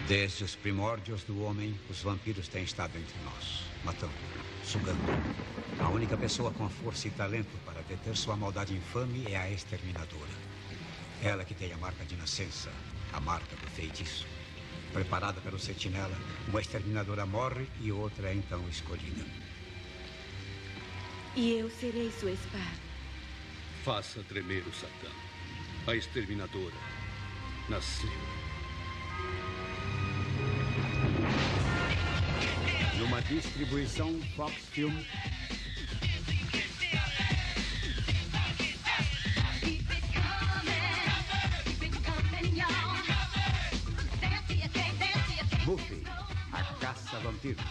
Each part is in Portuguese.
Desde os primórdios do homem, os vampiros têm estado entre nós, matando, sugando. A única pessoa com força e talento para deter sua maldade infame é a exterminadora. Ela que tem a marca de nascença, a marca do feitiço. Preparada pelo sentinela, uma exterminadora morre e outra é então escolhida. E eu serei sua espada. Faça tremer o Satã. A exterminadora nasceu. Numa distribuição Fox Film. Buffy, a caça a vampiros.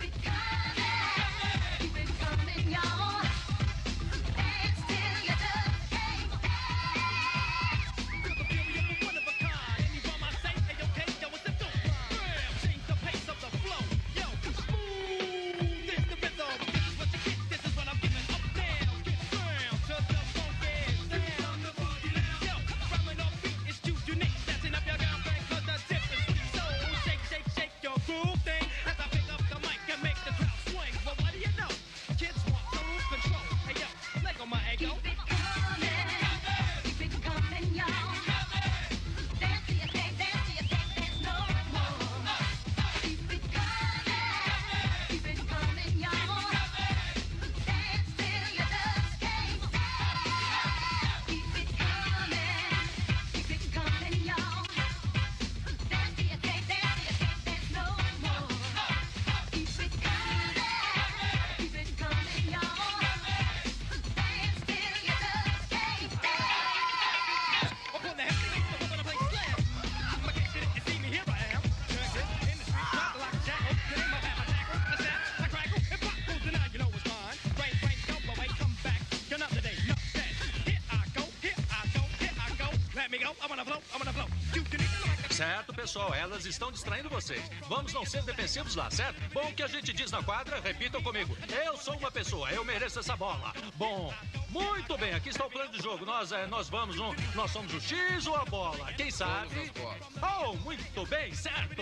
Certo, pessoal, elas estão distraindo vocês. Vamos não ser defensivos lá, certo? Bom, o que a gente diz na quadra, repitam comigo. Eu sou uma pessoa, eu mereço essa bola. Bom, muito bem, aqui está o plano de jogo. Nós somos o X ou a bola? Quem sabe? Oh, muito bem, certo.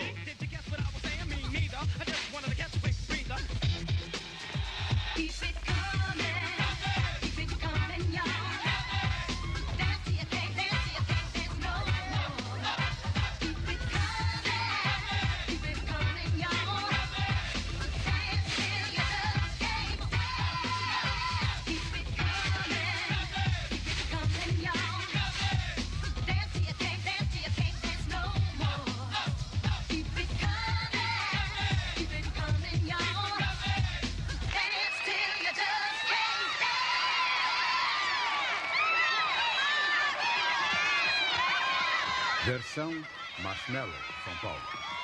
Versão Marshmallow, São Paulo.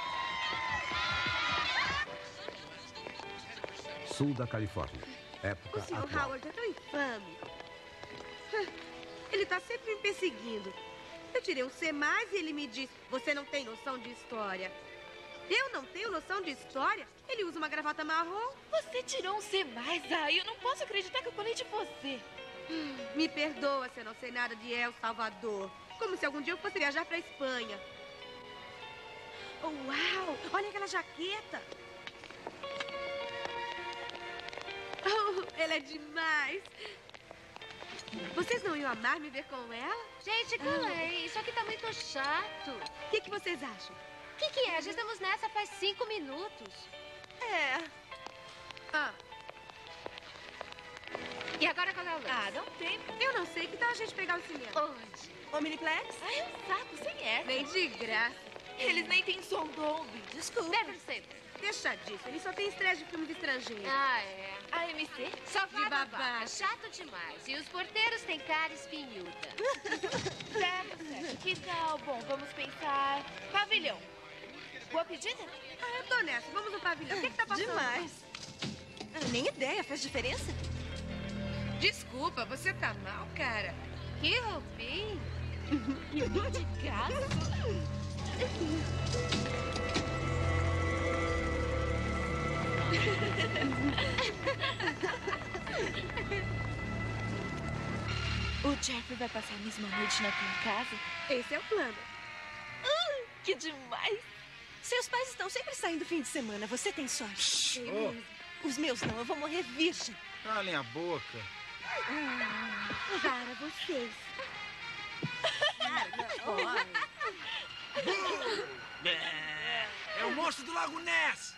Sul da Califórnia. Época O Sr. atual. Howard é tão infame. Ele tá sempre me perseguindo. Eu tirei um C+, e ele me diz: você não tem noção de história. Eu não tenho noção de história? Ele usa uma gravata marrom. Você tirou um C+, eu não posso acreditar que eu colei de você. Me perdoa se eu não sei nada de El Salvador. Como se algum dia eu fosse viajar pra Espanha. Uau! Olha aquela jaqueta. Oh, ela é demais. Vocês não iam amar me ver com ela? Gente, Clay, isso aqui tá muito chato. O que vocês acham? O que é? Já estamos nessa faz 5 minutos. É. E agora qual é o lance? Não tem. Eu não sei. Que tal a gente pegar o cinema? Onde? Omniplex? Ai, é um saco, sem essa. Nem de graça. Eles nem têm som Dolby, desculpa. Deve ser. Deixa disso. Ele só tem estreia de filmes estrangeiros. É. A MC? Só De babaca. Chato demais. E os porteiros têm cara espinhuda. Certo. Que tal? Bom, vamos pensar. Pavilhão. Boa pedida? Eu tô nessa. Vamos no pavilhão. O que tá passando? Demais. Nem ideia. Faz diferença? Desculpa, você tá mal, cara? Que roupinha. Que bom de casa. O Jeffrey vai passar a mesma noite na tua casa? Esse é o plano. Que demais! Seus pais estão sempre saindo fim de semana. Você tem sorte. Os meus não. Eu vou morrer virgem. Calem a boca. Para vocês. É o monstro do Lago Ness.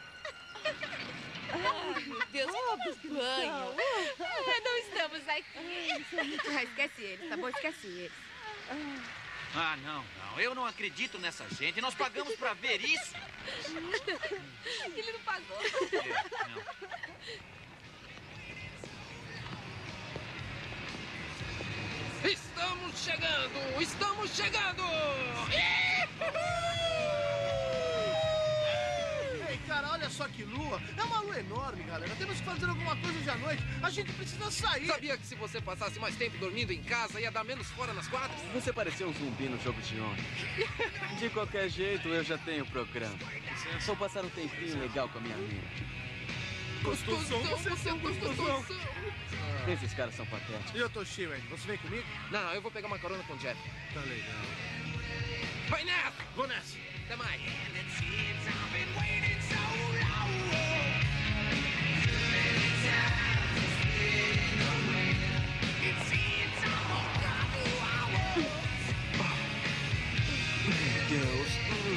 Ai, meu Deus, que banho. Não estamos aqui. Esquece eles, tá bom? Esquece eles. Ah, não. Eu não acredito nessa gente. Nós pagamos pra ver isso. Ele não pagou. Não. Estamos chegando! Estamos chegando! Ei, cara, olha só que lua. É uma lua enorme, galera. Temos que fazer alguma coisa hoje à noite. A gente precisa sair. Sabia que se você passasse mais tempo dormindo em casa, ia dar menos fora nas quadras? Você pareceu um zumbi no jogo de ontem. De qualquer jeito, eu já tenho o programa. Vou passar um tempinho legal com a minha amiga. Gostosão, você é um gostosão. Esses caras são patéticos. E eu tô cheio, Andy. Você vem comigo? Não, eu vou pegar uma carona com o Jeff. Tá legal. Vai nessa! Vou nessa. Até mais. Meu Deus.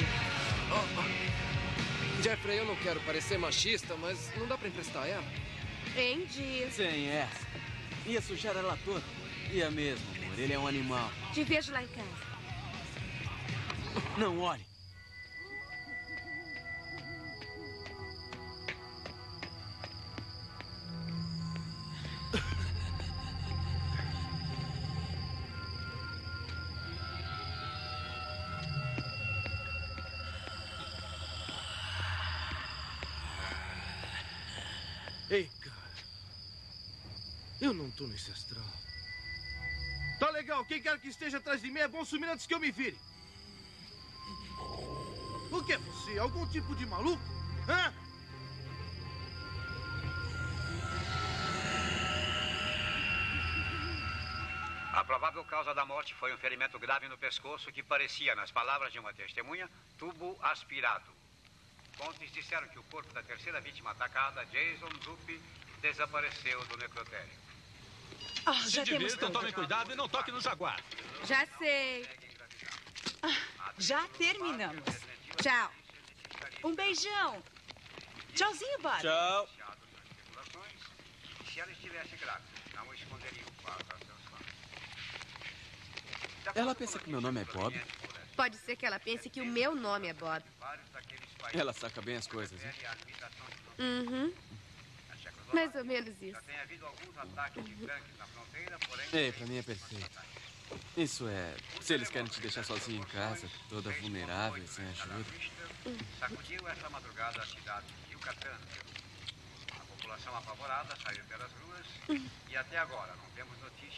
Jeffrey, eu não quero parecer machista, mas não dá pra emprestar ela? Andy. Sem essa. Ia sujar ela toda. Ia mesmo, amor. Ele é um animal. Te vejo lá em casa. Não olhe. Ei, cara. Eu não tô nesse astral. Tá legal. Quem quer que esteja atrás de mim é bom sumir antes que eu me vire. O que é você? Algum tipo de maluco? Hã? A provável causa da morte foi um ferimento grave no pescoço que parecia, nas palavras de uma testemunha, tubo aspirado. Fontes disseram que o corpo da terceira vítima atacada, Jason Dupe, desapareceu do necrotério. Se divirtam, tomem cuidado e não toquem no Jaguar. Já sei. Já terminamos. Tchau. Um beijão. Tchauzinho, Bárbara. Tchau. Se ela estivesse grávida, não esconderia o fato a seus fãs. Ela pensa que meu nome é Bob? Pode ser que ela pense que o meu nome é Bob. Ela saca bem as coisas, hein? Uhum. Mais ou menos isso. Ei, pra mim é perfeito. Isso é, se eles querem te deixar sozinho em casa, toda vulnerável, sem ajuda. Sacudiu essa madrugada a cidade de Yucatán. A população apavorada saiu pelas ruas e até agora não temos notícias.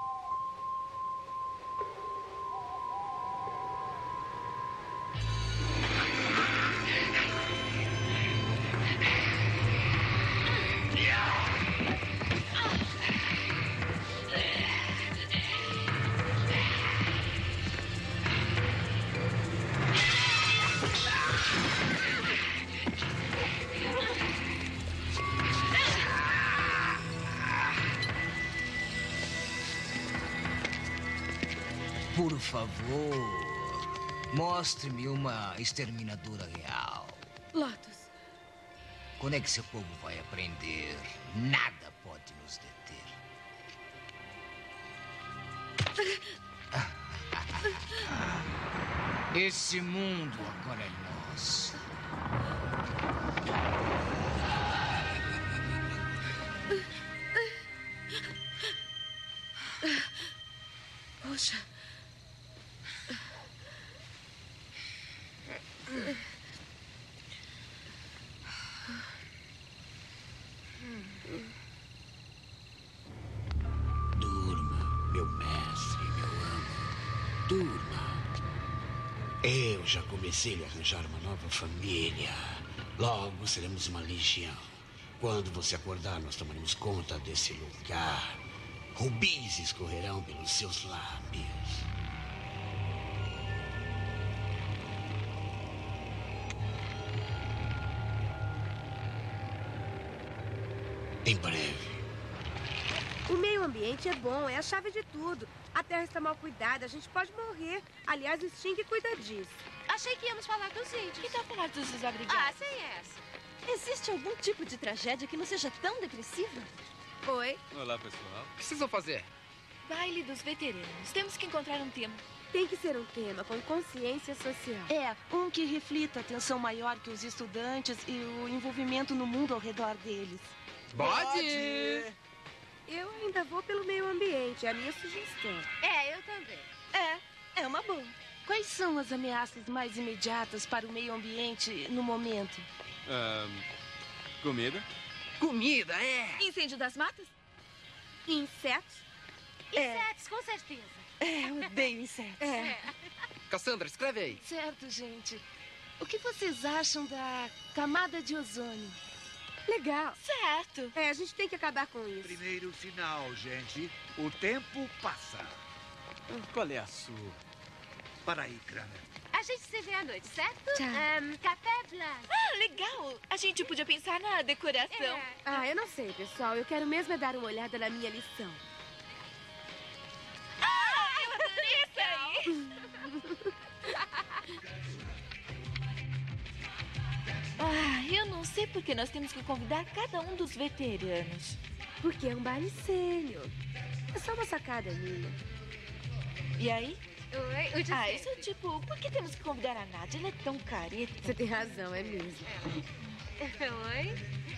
Por favor, mostre-me uma exterminadora real. Lotus. Quando é que seu povo vai aprender? Nada pode nos deter. Esse mundo agora é nosso. Poxa. Durma, meu mestre, meu amo. Durma. Eu já comecei a arranjar uma nova família. Logo seremos uma legião. Quando você acordar, nós tomaremos conta desse lugar. Rubis escorrerão pelos seus lábios. Em breve. O meio ambiente é bom, é a chave de tudo. A terra está mal cuidada, a gente pode morrer. Aliás, o Sting cuida disso. Achei que íamos falar dos índios. Que tal falar dos desabrigados? Ah, sem essa. Existe algum tipo de tragédia que não seja tão depressiva? Oi. Olá, pessoal. O que vocês vão fazer? Baile dos veteranos. Temos que encontrar um tema. Tem que ser um tema com consciência social. É, um que reflita a atenção maior que os estudantes e o envolvimento no mundo ao redor deles. Pode! Eu ainda vou pelo meio ambiente, é a minha sugestão. É, eu também. É uma boa. Quais são as ameaças mais imediatas para o meio ambiente no momento? Comida? Comida, é! Incêndio das matas? Insetos? Insetos, com certeza. Eu odeio insetos. Cassandra, escreve aí. Certo, gente. O que vocês acham da camada de ozônio? Legal. Certo. A gente tem que acabar com isso. Primeiro sinal, gente. O tempo passa. Qual é a sua? Para aí, Kramer. A gente se vê à noite, certo? Tchau. Café Blanc. Ah, legal. A gente podia pensar na decoração. Eu não sei, pessoal. Eu quero mesmo dar uma olhada na minha lição. Eu adorei isso aí. Eu não sei por que nós temos que convidar cada um dos veteranos. Porque é um baile sênior. É só uma sacada minha. E aí? Oi, o de sempre. Isso é tipo, por que temos que convidar a Nádia? Ela é tão careta. Você tem razão, é mesmo. Oi?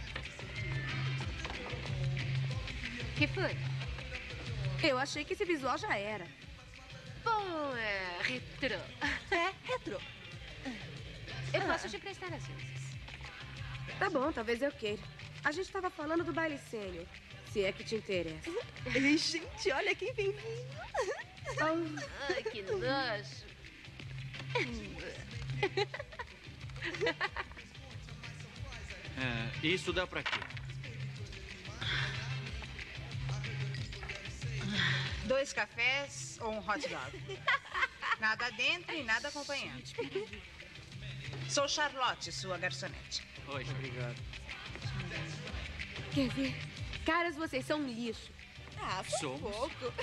Que foi? Eu achei que esse visual já era. Bom, é retrô. Retrô. Eu posso te prestar as vezes. Tá bom, talvez eu queira. A gente estava falando do baile sênior, se é que te interessa. Ei, gente, olha quem vem vindo. Ai, que nojo. Isso dá pra quê? 2 cafés ou um hot dog? Nada dentro e nada acompanhante. Sou Charlotte, sua garçonete. Oi, obrigado. Quer ver? Caras, vocês são um lixo. Somos. Pouco.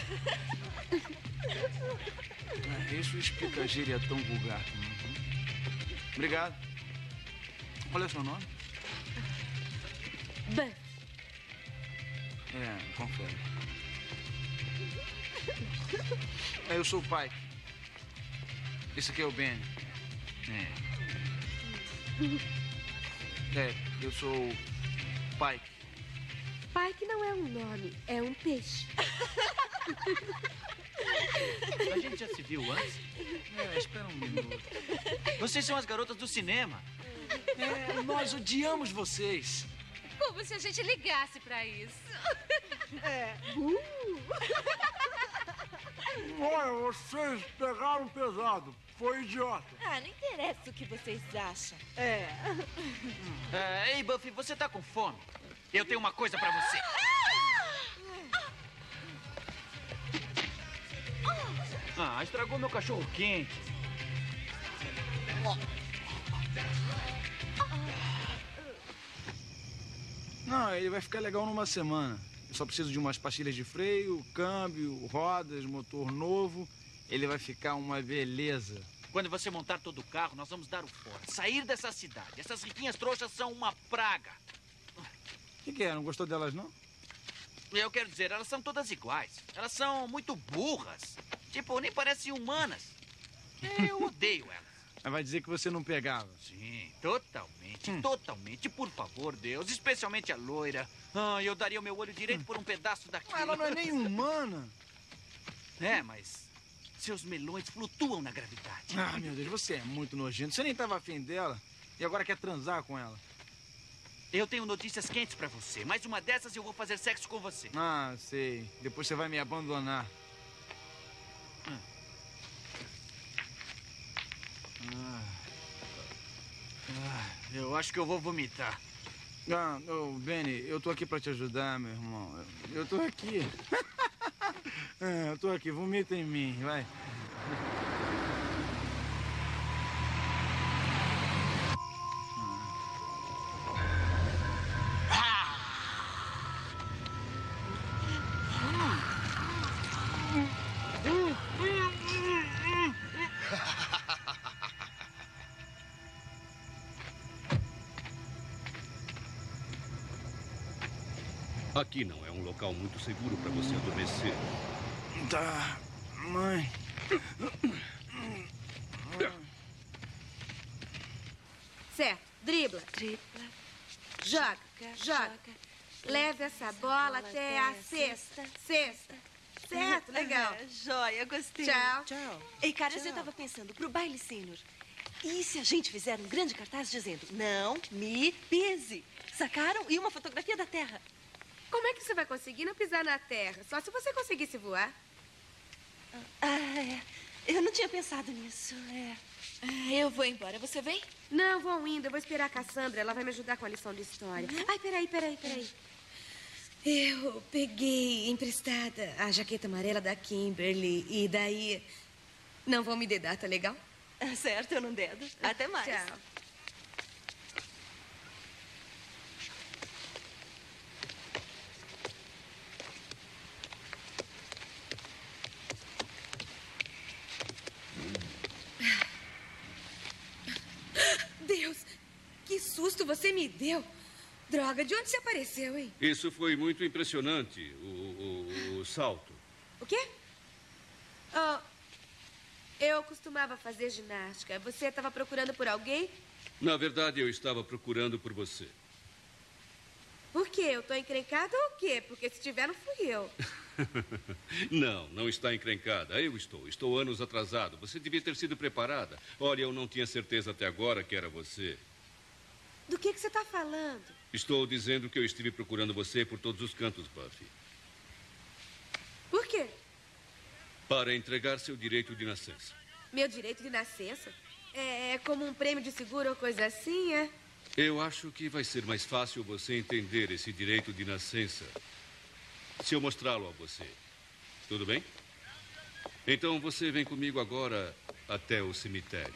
Isso explica a gíria tão vulgar. Obrigado. Qual é o seu nome? Buff. Confere. Eu sou o Pike. Esse aqui é o Benny. Eu sou o Pike. Pike não é um nome, é um peixe. A gente já se viu antes? Espera um minuto. Vocês são as garotas do cinema. Nós odiamos vocês. Como se a gente ligasse pra isso. Olha, vocês pegaram pesado. Foi idiota. Não interessa o que vocês acham. Ei, Buffy, você tá com fome? Eu tenho uma coisa pra você. Estragou meu cachorro quente. Não, ele vai ficar legal numa semana. Eu só preciso de umas pastilhas de freio, câmbio, rodas, motor novo. Ele vai ficar uma beleza. Quando você montar todo o carro, nós vamos dar o fora. Sair dessa cidade. Essas riquinhas trouxas são uma praga. O que é? Não gostou delas, não? Eu quero dizer, elas são todas iguais. Elas são muito burras. Tipo, nem parecem humanas. Eu odeio elas. Mas vai dizer que você não pegava. Sim, totalmente, totalmente. Por favor, Deus. Especialmente a loira. Eu daria o meu olho direito por um pedaço daquilo. Ela não é nem humana. Mas seus melões flutuam na gravidade. Meu Deus, você é muito nojento. Você nem estava afim dela e agora quer transar com ela. Eu tenho notícias quentes pra você. Mais uma dessas e eu vou fazer sexo com você. Sei. Depois você vai me abandonar. Eu acho que eu vou vomitar. Benny, eu tô aqui pra te ajudar, meu irmão. Eu tô aqui. Eu tô aqui. Vomita em mim, vai. Aqui não é um local muito seguro para você adormecer. Tá, mãe. Certo, dribla. Joga. Leve essa bola até a cesta. Certo, legal. Joia, gostei. Tchau. Ei, cara, eu já estava pensando, pro baile sênior, e se a gente fizer um grande cartaz dizendo, não me pise? Sacaram? E uma fotografia da Terra. Como é que você vai conseguir não pisar na terra? Só se você conseguisse voar. Eu não tinha pensado nisso, Eu vou embora. Você vem? Não, vou indo. Eu vou esperar a Cassandra. Ela vai me ajudar com a lição de história. Ai, peraí. Eu peguei emprestada a jaqueta amarela da Kimberly. E daí não vão me dedar, tá legal? Certo, eu não dedo. Até mais. Tchau. Deus, que susto você me deu. Droga, de onde você apareceu, hein? Isso foi muito impressionante, o salto. O quê? Eu costumava fazer ginástica. Você estava procurando por alguém? Na verdade, eu estava procurando por você. Por quê? Eu tô encrencada ou o quê? Porque se tiver, não fui eu. Não está encrencada. Eu estou. Estou anos atrasado. Você devia ter sido preparada. Olha, eu não tinha certeza até agora que era você. Do que você está falando? Estou dizendo que eu estive procurando você por todos os cantos, Buffy. Por quê? Para entregar seu direito de nascença. Meu direito de nascença? É como um prêmio de seguro ou coisa assim, é? Eu acho que vai ser mais fácil você entender esse direito de nascença se eu mostrá-lo a você. Tudo bem? Então você vem comigo agora até o cemitério.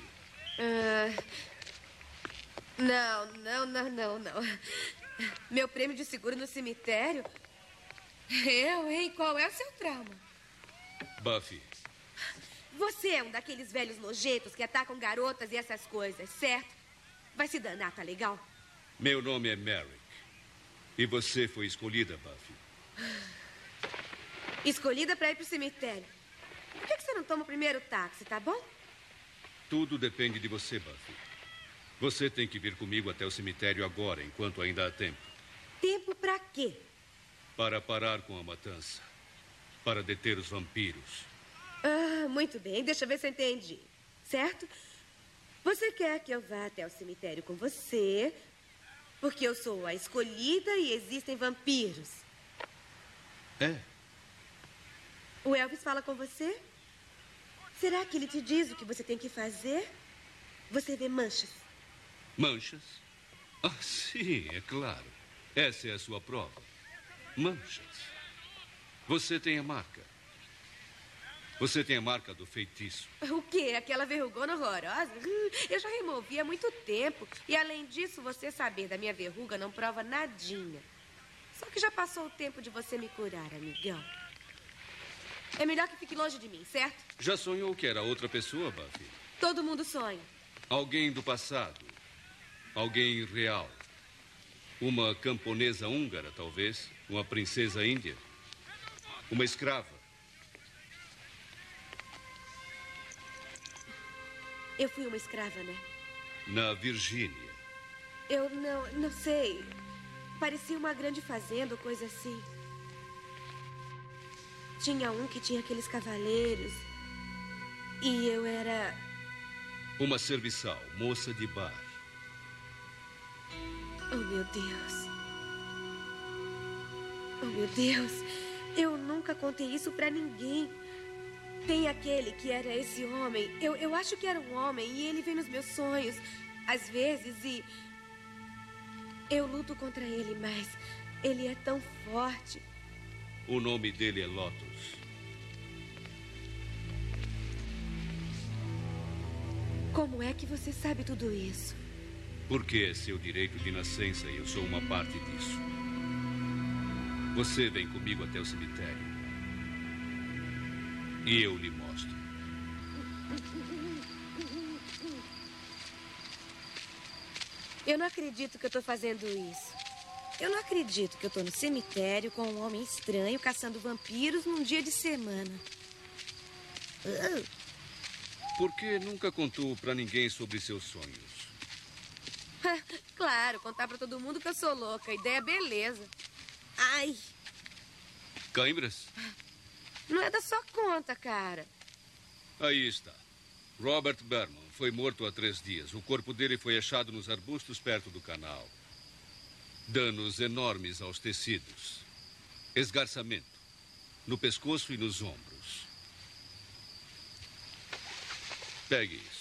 Não. Meu prêmio de seguro no cemitério? Eu, hein? Qual é o seu trauma? Buffy. Você é um daqueles velhos nojentos que atacam garotas e essas coisas, certo? Vai se danar, tá legal? Meu nome é Merrick. E você foi escolhida, Buffy. Escolhida pra ir pro cemitério. Por que você não toma o primeiro táxi, tá bom? Tudo depende de você, Buffy. Você tem que vir comigo até o cemitério agora, enquanto ainda há tempo. Tempo pra quê? Para parar com a matança. Para deter os vampiros. Muito bem. Deixa eu ver se eu entendi. Certo? Você quer que eu vá até o cemitério com você, porque eu sou a escolhida e existem vampiros. É. O Elvis fala com você? Será que ele te diz o que você tem que fazer? Você vê manchas. Manchas? Ah, sim, é claro. Essa é a sua prova. Manchas. Você tem a marca. Você tem a marca do feitiço. O quê? Aquela verrugona horrorosa? Eu já removi há muito tempo. E, além disso, você saber da minha verruga não prova nadinha. Só que já passou o tempo de você me curar, amigão. É melhor que fique longe de mim, certo? Já sonhou que era outra pessoa, Buffy? Todo mundo sonha. Alguém do passado. Alguém real. Uma camponesa húngara, talvez. Uma princesa índia. Uma escrava. Eu fui uma escrava, né? Na Virgínia. Eu não sei. Parecia uma grande fazenda ou coisa assim. Tinha um que tinha aqueles cavaleiros. E eu era... Uma serviçal, moça de bar. Oh, meu Deus. Oh, meu Deus. Eu nunca contei isso pra ninguém. Tem aquele que era esse homem. Eu acho que era um homem e ele vem nos meus sonhos, às vezes, e... Eu luto contra ele, mas ele é tão forte. O nome dele é Lotus. Como é que você sabe tudo isso? Porque é seu direito de nascença e eu sou uma parte disso. Você vem comigo até o cemitério. E eu lhe mostro. Eu não acredito que eu estou fazendo isso. Eu não acredito que eu tô no cemitério com um homem estranho caçando vampiros num dia de semana. Por que nunca contou pra ninguém sobre seus sonhos? Claro, contar pra todo mundo que eu sou louca. A ideia é beleza. Ai, Cãibras? não é da sua conta, cara. Aí está. Robert Berman foi morto há 3 dias. O corpo dele foi achado nos arbustos perto do canal. Danos enormes aos tecidos. Esgarçamento no pescoço e nos ombros. Pegue isso.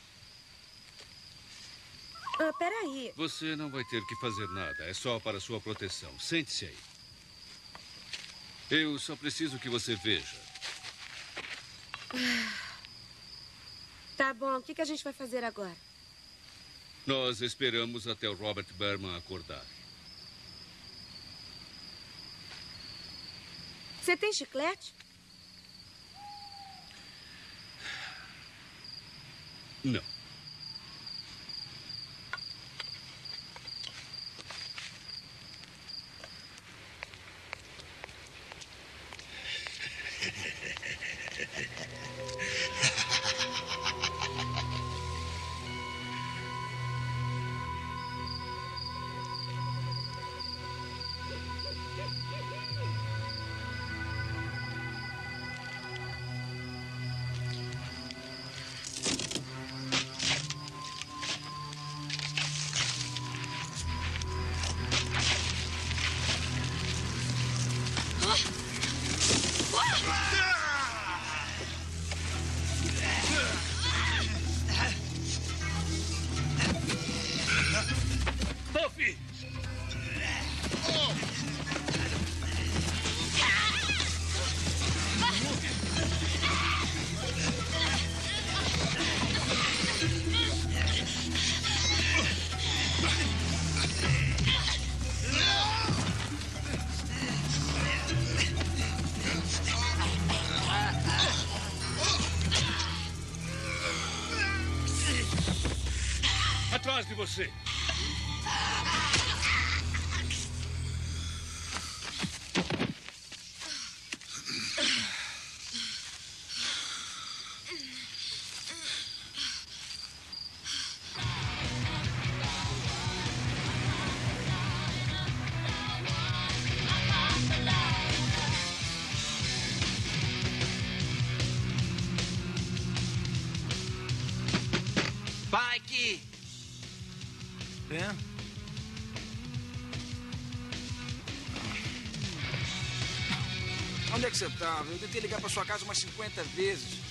Peraí. Você não vai ter que fazer nada. É só para sua proteção. Sente-se aí. Eu só preciso que você veja. Tá bom, o que a gente vai fazer agora? Nós esperamos até o Robert Berman acordar. Você tem chiclete? Não. Buffy! Atrás de você! Pike! Ben? Onde é que você estava? Eu tentei ligar pra sua casa umas 50 vezes.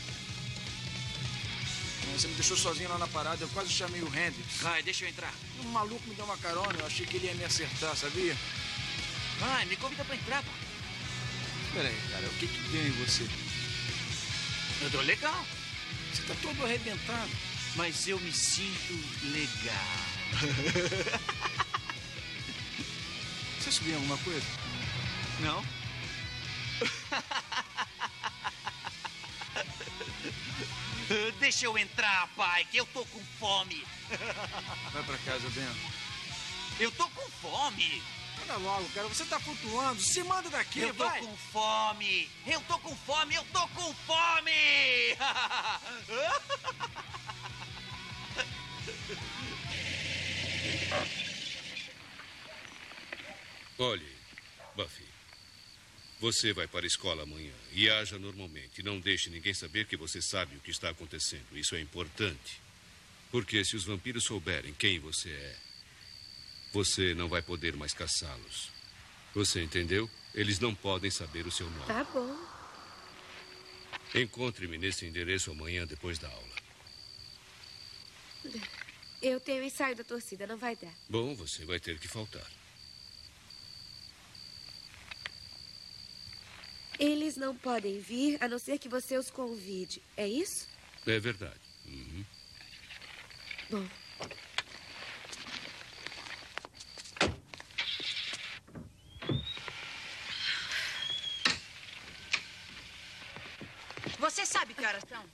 Você me deixou sozinho lá na parada, eu quase chamei o Hendrix. Vai, deixa eu entrar. Um maluco me deu uma carona, eu achei que ele ia me acertar, sabia? Vai, me convida pra entrar, pô. Peraí, cara, o que deu em você? Eu tô legal. Você tá todo arrebentado. Mas eu me sinto legal. Você subiu em alguma coisa? Não? Deixa eu entrar, pai, que eu tô com fome. Vai pra casa, Ben. Eu tô com fome. Olha logo, cara, você tá flutuando. Se manda daqui, eu vai. Eu tô com fome. Eu tô com fome, eu tô com fome. Olhe, Buffy. Você vai para a escola amanhã e haja normalmente. Não deixe ninguém saber que você sabe o que está acontecendo. Isso é importante. Porque se os vampiros souberem quem você é, você não vai poder mais caçá-los. Você entendeu? Eles não podem saber o seu nome. Tá bom. Encontre-me nesse endereço amanhã depois da aula. Eu tenho ensaio da torcida, não vai dar. Bom, você vai ter que faltar. Eles não podem vir, a não ser que você os convide. É isso? É verdade. Uhum. Bom. Você sabe que horas são?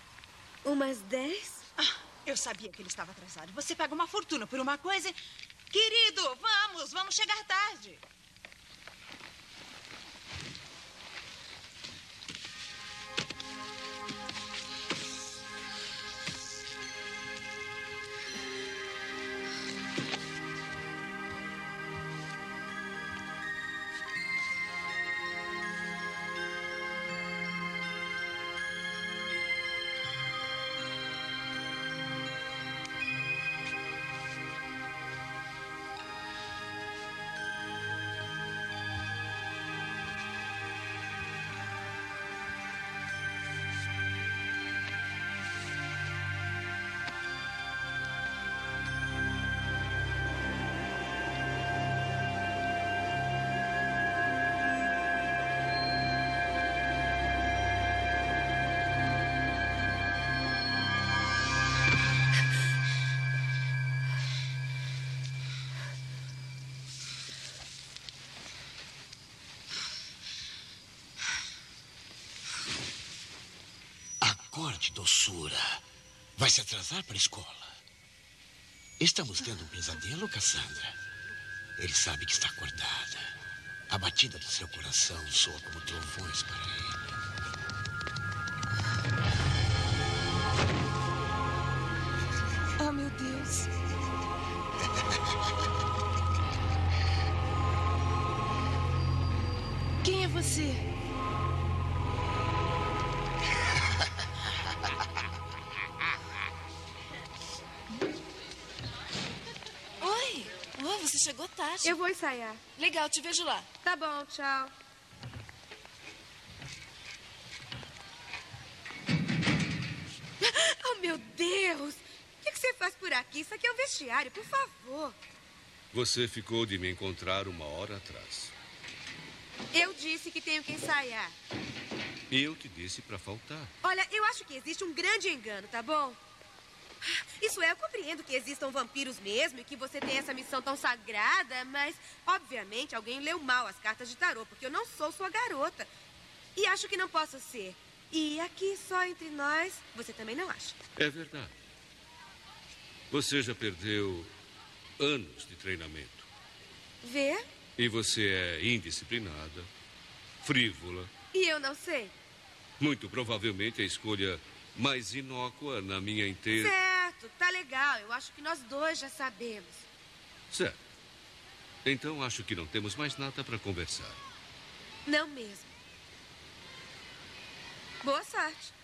Umas 10? Eu sabia que ele estava atrasado. Você paga uma fortuna por uma coisa Querido, vamos chegar tarde. Acorde, doçura. Vai se atrasar para a escola. Estamos tendo um pesadelo, Cassandra. Ele sabe que está acordada. A batida do seu coração soa como trovões para ele. Oh, meu Deus. Quem é você? Oi. Oh, você chegou tarde. Eu vou ensaiar. Legal, te vejo lá. Tá bom, tchau. Oh, meu Deus! O que você faz por aqui? Isso aqui é um vestiário, por favor. Você ficou de me encontrar 1 hora atrás. Eu disse que tenho que ensaiar. E eu te disse para faltar. Olha, eu acho que existe um grande engano, tá bom? Isso é, eu compreendo que existam vampiros mesmo e que você tem essa missão tão sagrada, mas, obviamente, alguém leu mal as cartas de tarô, porque eu não sou sua garota. E acho que não posso ser. E aqui, só entre nós, você também não acha. É verdade. Você já perdeu anos de treinamento. Vê? E você é indisciplinada, frívola. E eu não sei. Muito provavelmente a escolha mais inócua na minha inteira... Certo, tá legal. Eu acho que nós dois já sabemos. Certo. Então acho que não temos mais nada para conversar. Não mesmo. Boa sorte.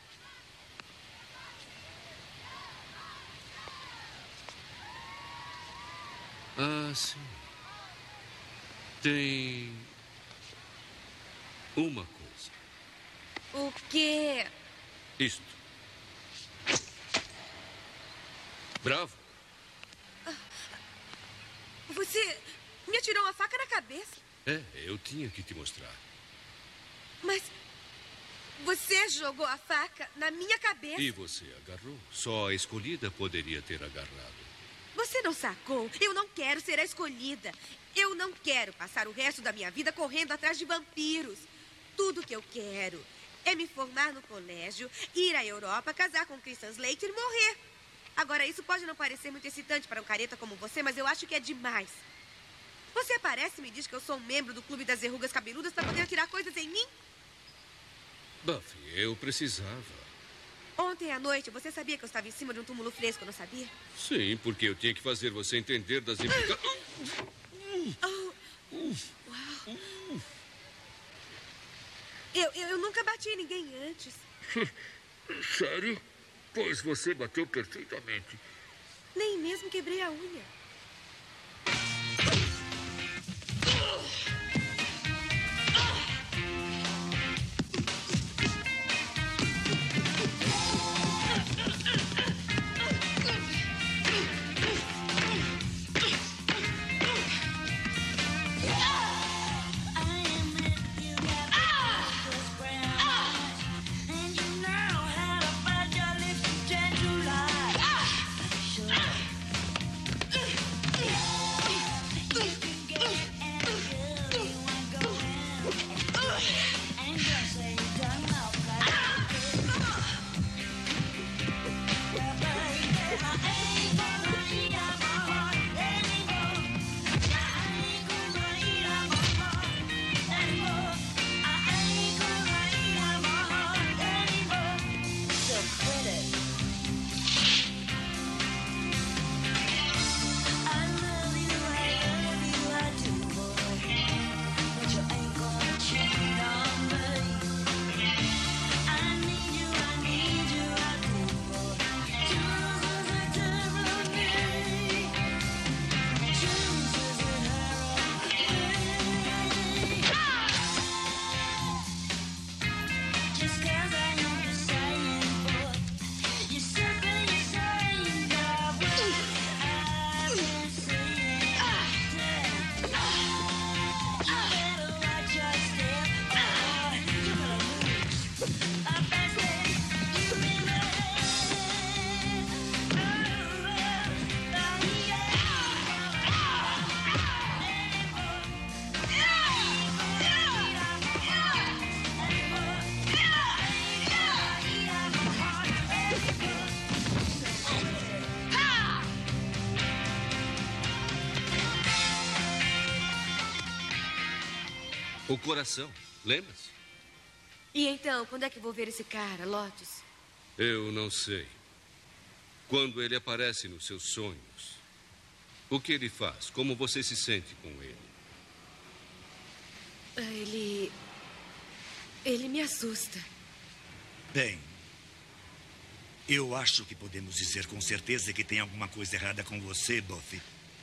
Ah, sim. Tem uma coisa. O quê? Isto. Bravo. Você me atirou uma faca na cabeça. É, eu tinha que te mostrar. Mas você jogou a faca na minha cabeça. E você agarrou. Só a escolhida poderia ter agarrado. Você não sacou? Eu não quero ser a escolhida. Eu não quero passar o resto da minha vida correndo atrás de vampiros. Tudo que eu quero é me formar no colégio, ir à Europa, casar com Christian Slater e morrer. Agora, isso pode não parecer muito excitante para um careta como você, mas eu acho que é demais. Você aparece e me diz que eu sou um membro do Clube das Verrugas Cabeludas para poder atirar coisas em mim? Buffy, eu precisava. Ontem à noite, você sabia que eu estava em cima de um túmulo fresco, não sabia? Sim, porque eu tinha que fazer você entender das implicações. Uau. Eu nunca bati em ninguém antes. Sério? Pois você bateu perfeitamente. Nem mesmo quebrei a unha. O coração, lembra-se? E então, quando é que vou ver esse cara, Lotus? Eu não sei. Quando ele aparece nos seus sonhos, o que ele faz? Como você se sente com ele? Ele me assusta. Bem, eu acho que podemos dizer com certeza que tem alguma coisa errada com você, Buffy.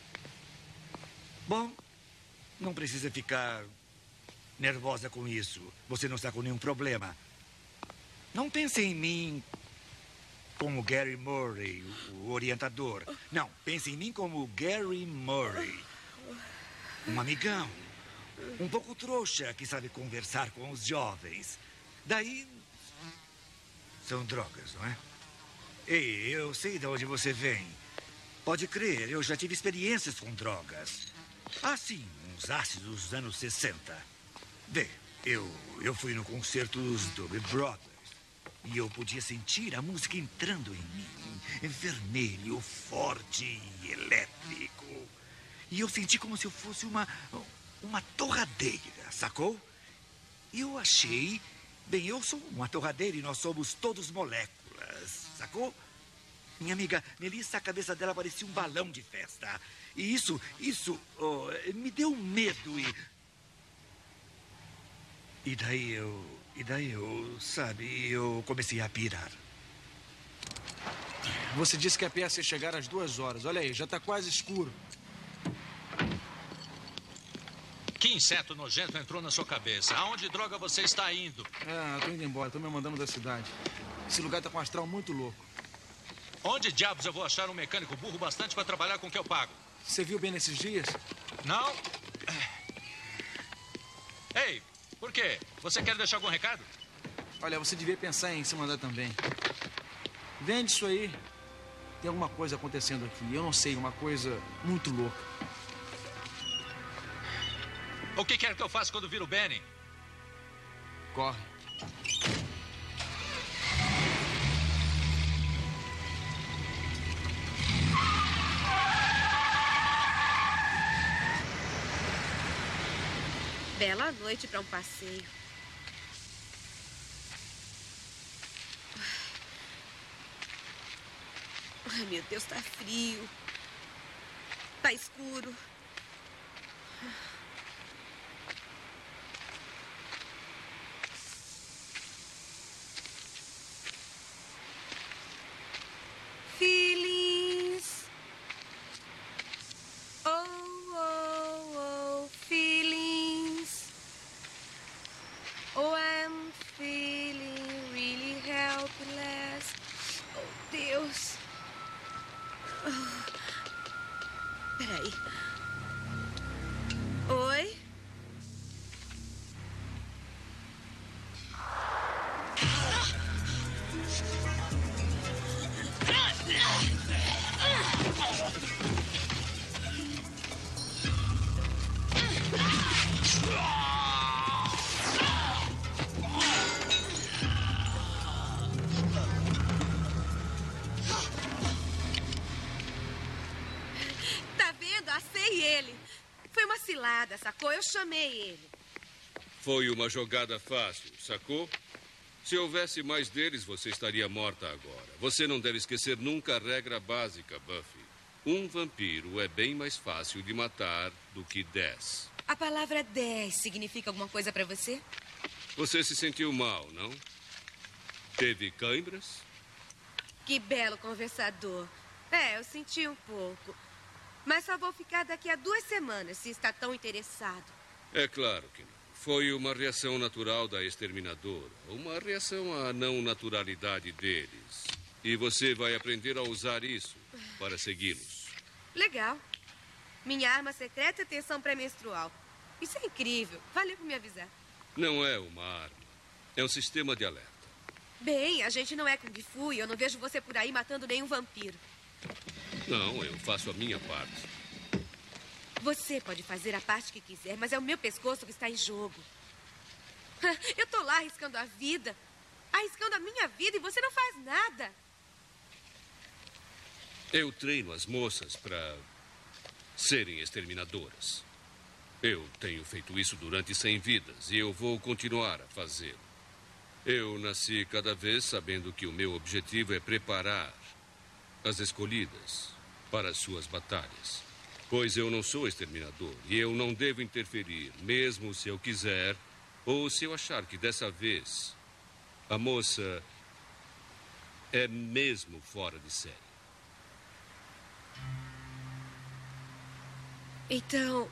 Bom, não precisa ficar nervosa com isso. Você não está com nenhum problema. Não pense em mim como Gary Murray, o orientador. Não, pense em mim como Gary Murray. Um amigão. Um pouco trouxa que sabe conversar com os jovens. Daí, são drogas, não é? Ei, eu sei de onde você vem. Pode crer, eu já tive experiências com drogas. Ah, sim, uns ácidos dos anos 60. Vê, eu fui no concerto dos Doobie Brothers. E eu podia sentir a música entrando em mim. Vermelho, forte e elétrico. E eu senti como se eu fosse uma torradeira, sacou? Eu achei... Bem, eu sou uma torradeira e nós somos todos moléculas, sacou? Minha amiga Melissa, a cabeça dela parecia um balão de festa. E isso me deu medo E daí eu, sabe, eu comecei a pirar. Você disse que a peça ia chegar às 2 horas. Olha aí, já está quase escuro. Que inseto nojento entrou na sua cabeça? Aonde droga você está indo? Tô indo embora, tô me mandando da cidade. Esse lugar tá com um astral muito louco. Onde diabos eu vou achar um mecânico burro bastante para trabalhar com o que eu pago? Você viu bem nesses dias? Não. Ei, por quê? Você quer deixar algum recado? Olha, você devia pensar em se mandar também. Vende isso aí. Tem alguma coisa acontecendo aqui. Eu não sei, uma coisa muito louca. O que quer que eu faça quando vir o Benny? Corre. Bela noite para um passeio. Ai, meu Deus, tá frio. Tá escuro. Feelings. Oh, feelings. Oh, I'm feeling really helpless. Oh, Deus. Peraí. Oi? Tá vendo? Assei ele. Foi uma cilada, sacou? Eu chamei ele. Foi uma jogada fácil, sacou? Se houvesse mais deles, você estaria morta agora. Você não deve esquecer nunca a regra básica, Buffy. Um vampiro é bem mais fácil de matar do que 10. A palavra 10 significa alguma coisa pra você? Você se sentiu mal, não? Teve câimbras? Que belo conversador. Eu senti um pouco. Mas só vou ficar daqui a 2 semanas, se está tão interessado. É claro que não. Foi uma reação natural da exterminadora. Uma reação à não naturalidade deles. E você vai aprender a usar isso para segui-los. Legal. Minha arma secreta é tensão pré-menstrual. Isso é incrível. Valeu por me avisar. Não é uma arma. É um sistema de alerta. Bem, a gente não é Kung Fu e eu não vejo você por aí matando nenhum vampiro. Não, eu faço a minha parte. Você pode fazer a parte que quiser, mas é o meu pescoço que está em jogo. Eu tô lá arriscando a vida. Arriscando a minha vida e você não faz nada. Eu treino as moças para serem exterminadoras. Eu tenho feito isso durante 100 vidas e eu vou continuar a fazê-lo. Eu nasci cada vez sabendo que o meu objetivo é preparar as escolhidas para as suas batalhas. Pois eu não sou exterminador e eu não devo interferir, mesmo se eu quiser ou se eu achar que dessa vez a moça é mesmo fora de série. Então,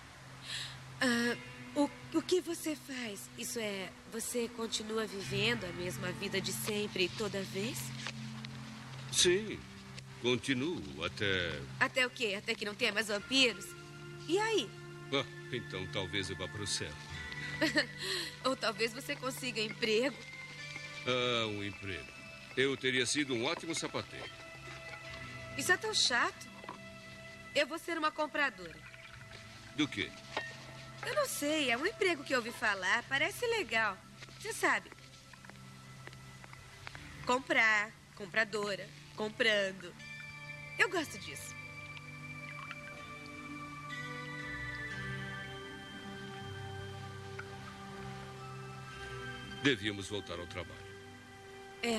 o que você faz? Isso é, você continua vivendo a mesma vida de sempre toda vez? Sim, continuo até... Até o quê? Até que não tenha mais vampiros? E aí? Então talvez eu vá para o céu. Ou talvez você consiga emprego. Um emprego. Eu teria sido um ótimo sapateiro. Isso é tão chato. Eu vou ser uma compradora. Do quê? Eu não sei, é um emprego que eu ouvi falar, parece legal. Você sabe. Comprar, compradora, comprando. Eu gosto disso. Devíamos voltar ao trabalho. É.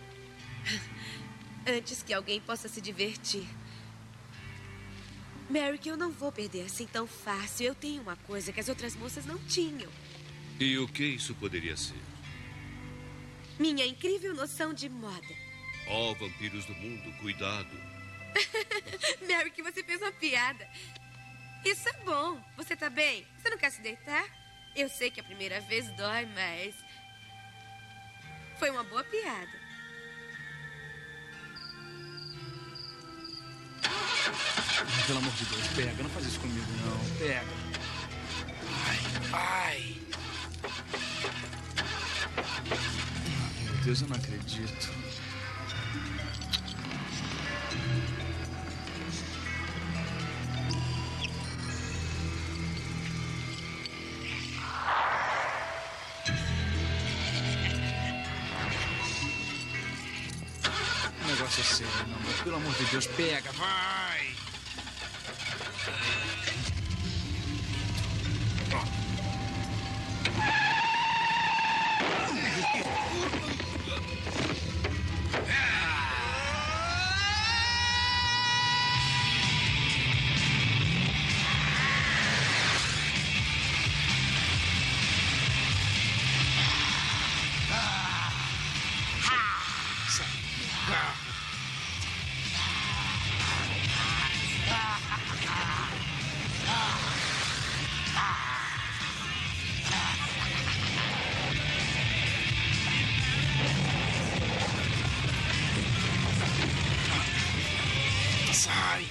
Antes que alguém possa se divertir. Merrick, eu não vou perder assim tão fácil. Eu tenho uma coisa que as outras moças não tinham. E o que isso poderia ser? Minha incrível noção de moda. Oh, vampiros do mundo, cuidado. Merrick, você fez uma piada. Isso é bom. Você tá bem? Você não quer se deitar? Eu sei que a primeira vez dói, mas... foi uma boa piada. Pelo amor de Deus, pega. Não faz isso comigo, não. Pega. Ai. Meu Deus, eu não acredito. O negócio é sério, não, mas pelo amor de Deus, pega, vai! Sai!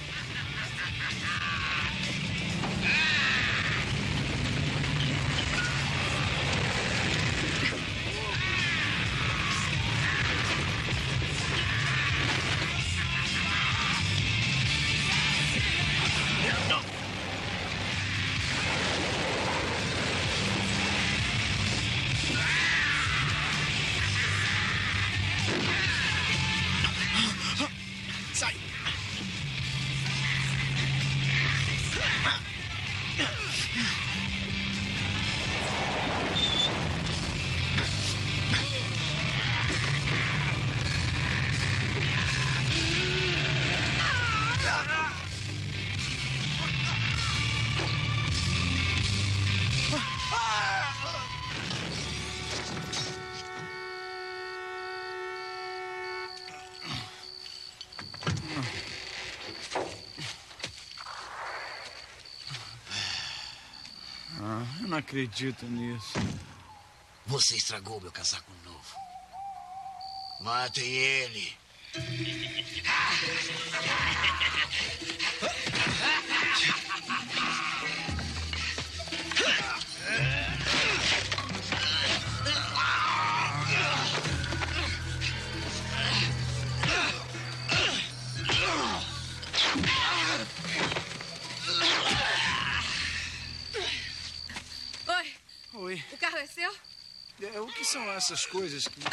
Sai! Eu não acredito nisso. Você estragou meu casaco novo. Matem ele. Oi. O carro é seu? O que são essas coisas que...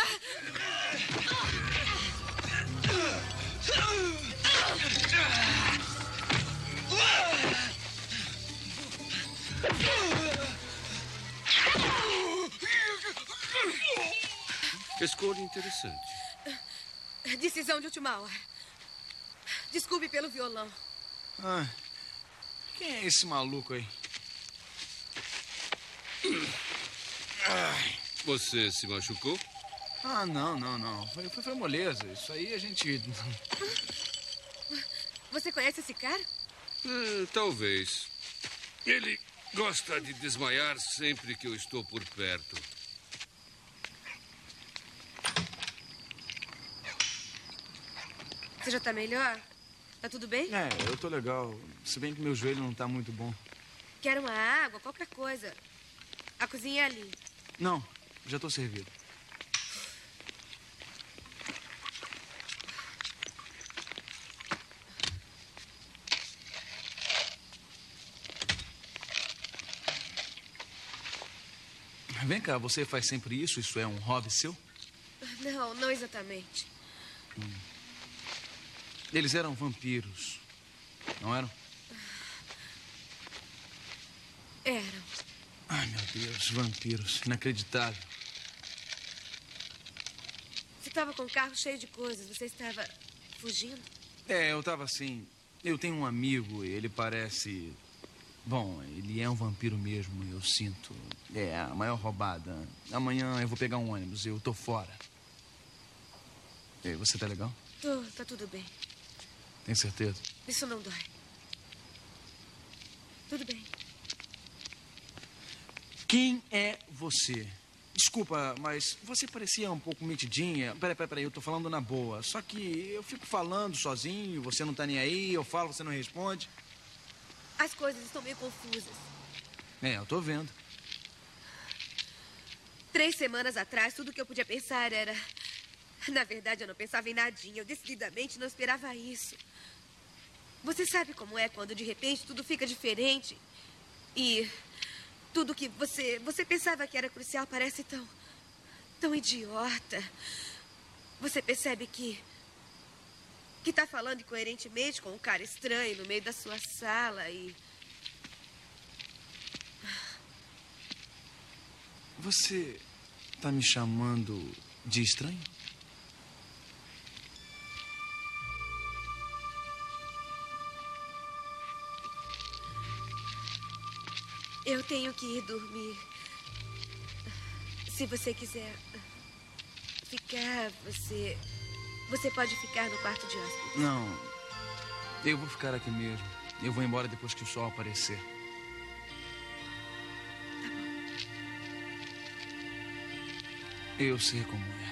Escolha interessante. Decisão de última hora. Desculpe pelo violão. Ah, quem é esse maluco aí? Você se machucou? Ah, não. Foi moleza. Isso aí a gente... Você conhece esse cara? Talvez. Ele gosta de desmaiar sempre que eu estou por perto. Você já tá melhor? Tá tudo bem? É, eu tô legal. Se bem que meu joelho não tá muito bom. Quer uma água, qualquer coisa. A cozinha é ali. Não, já tô servido. Vem cá, você faz sempre isso? Isso é um hobby seu? Não exatamente. Eles eram vampiros, não eram? Eram. Ai, meu Deus, vampiros. Inacreditável. Você estava com o carro cheio de coisas. Você estava fugindo? É, eu tava assim... Eu tenho um amigo, ele parece... Bom, ele é um vampiro mesmo, eu sinto. É a maior roubada. Amanhã eu vou pegar um ônibus, eu tô fora. E você tá legal? Tá tudo bem. Tem certeza? Isso não dói. Tudo bem. Quem é você? Desculpa, mas você parecia um pouco metidinha. Peraí, eu tô falando na boa. Só que eu fico falando sozinho, você não tá nem aí, eu falo, você não responde. As coisas estão meio confusas. É, eu tô vendo. 3 semanas atrás, tudo que eu podia pensar era... Na verdade, eu não pensava em nadinha. Eu decididamente não esperava isso. Você sabe como é quando, de repente, tudo fica diferente. E tudo que você pensava que era crucial parece tão idiota. Você percebe que tá falando incoerentemente com um cara estranho no meio da sua sala e... Você tá me chamando de estranho? Eu tenho que ir dormir. Se você quiser ficar, você pode ficar no quarto de hóspede. Não, eu vou ficar aqui mesmo. Eu vou embora depois que o sol aparecer. Tá bom. Eu sei como é.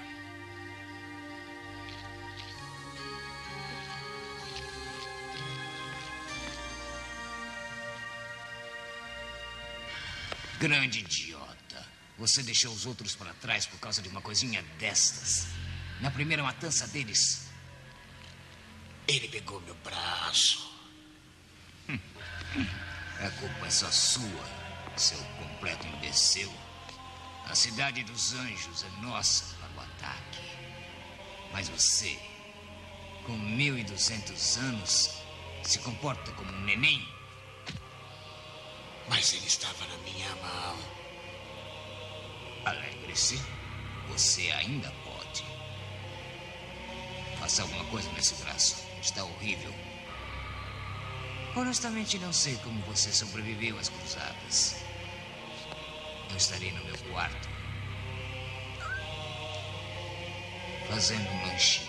Grande idiota. Você deixou os outros para trás por causa de uma coisinha destas. Na primeira matança deles, ele pegou meu braço. A culpa é só sua, seu completo imbecil. A cidade dos anjos é nossa para o ataque. Mas você, com 1.200 anos, se comporta como um neném. Mas ele estava na minha mão. Alegre-se. Você ainda pode. Faça alguma coisa nesse braço. Está horrível. Honestamente, não sei como você sobreviveu às cruzadas. Eu estarei no meu quarto, fazendo um lanchinho.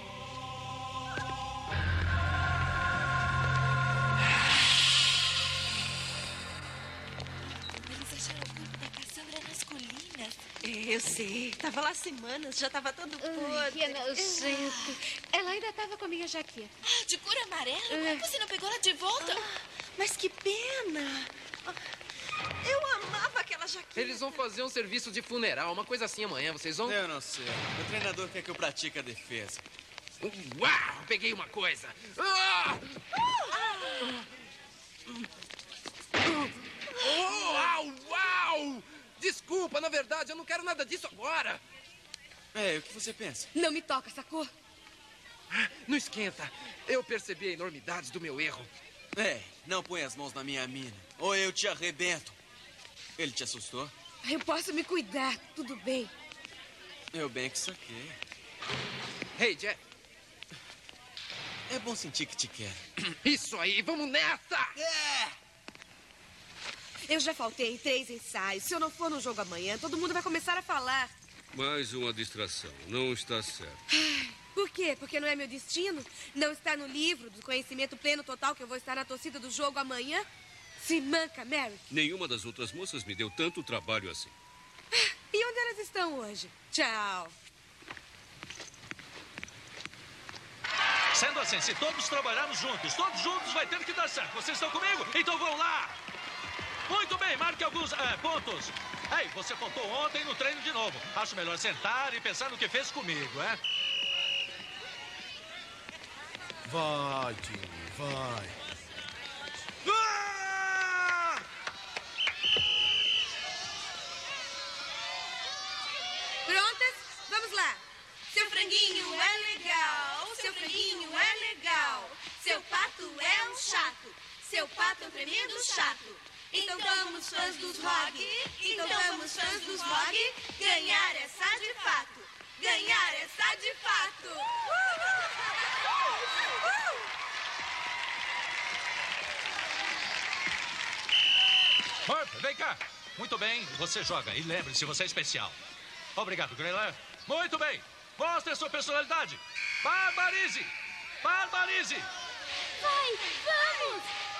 Eu sei. Tava lá semanas, já tava todo podre. Que nojento. Ela ainda tava com a minha jaqueta. De cor amarela? Você não pegou ela de volta? Mas que pena. Eu amava aquela jaqueta. Eles vão fazer um serviço de funeral, uma coisa assim amanhã. Vocês vão... Eu não sei. O treinador quer que eu pratique a defesa. Uau! Peguei uma coisa. Uau! Desculpa, na verdade, eu não quero nada disso agora. É, o que você pensa? Não me toca, sacou? Não esquenta. Eu percebi a enormidade do meu erro. Ei, não põe as mãos na minha mina, ou eu te arrebento. Ele te assustou? Eu posso me cuidar, tudo bem. Eu bem que saquei. Hey, Jack. É bom sentir que te quero. Isso aí, vamos nessa! Eu já faltei 3 ensaios. Se eu não for no jogo amanhã, todo mundo vai começar a falar. Mais uma distração. Não está certo. Por quê? Porque não é meu destino? Não está no livro do conhecimento pleno total que eu vou estar na torcida do jogo amanhã? Se manca, Mary. Nenhuma das outras moças me deu tanto trabalho assim. E onde elas estão hoje? Tchau. Sendo assim, se todos trabalharmos juntos, todos juntos vai ter que dar certo. Vocês estão comigo? Então vão lá! Muito bem, marque alguns pontos. Ei, você faltou ontem no treino de novo. Acho melhor sentar e pensar no que fez comigo, é? Vai, Jimmy, vai. Prontas? Vamos lá. Seu franguinho é legal, seu franguinho é legal. Seu pato é um chato, seu pato é um tremendo chato. Então vamos, fãs dos ROG, então vamos, fãs dos ROG, ganhar essa de fato, ganhar essa de fato. Murphy, vem cá. Muito bem, você joga. E lembre-se, você é especial. Obrigado, Greyler. Muito bem. Mostre a sua personalidade. Barbarize! Barbarize! Vai, vamos!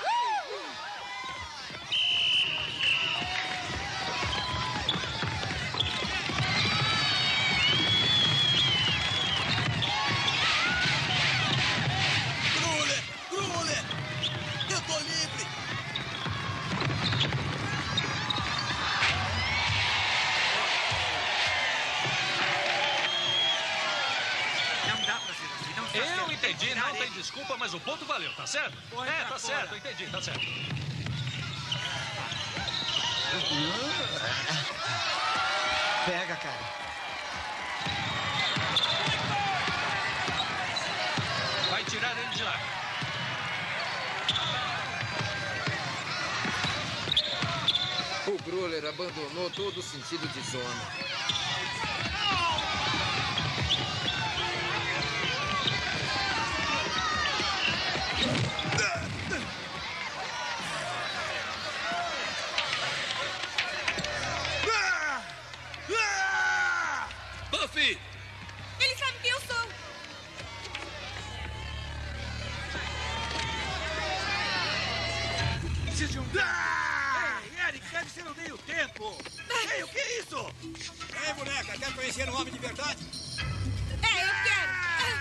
Grule! Eu tô livre! Eu entendi, não tem desculpa, mas o ponto valeu, tá certo? Tá certo, entendi, tá certo. Pega, cara. Vai tirar ele de lá. O Gruler abandonou todo o sentido de zona. Buffy! Ele sabe quem eu sou. Preciso de um... Ei, Eric, deve ser no meio tempo. Ei, o que é isso? Ei, boneca, quer conhecer um homem de verdade? Eu quero.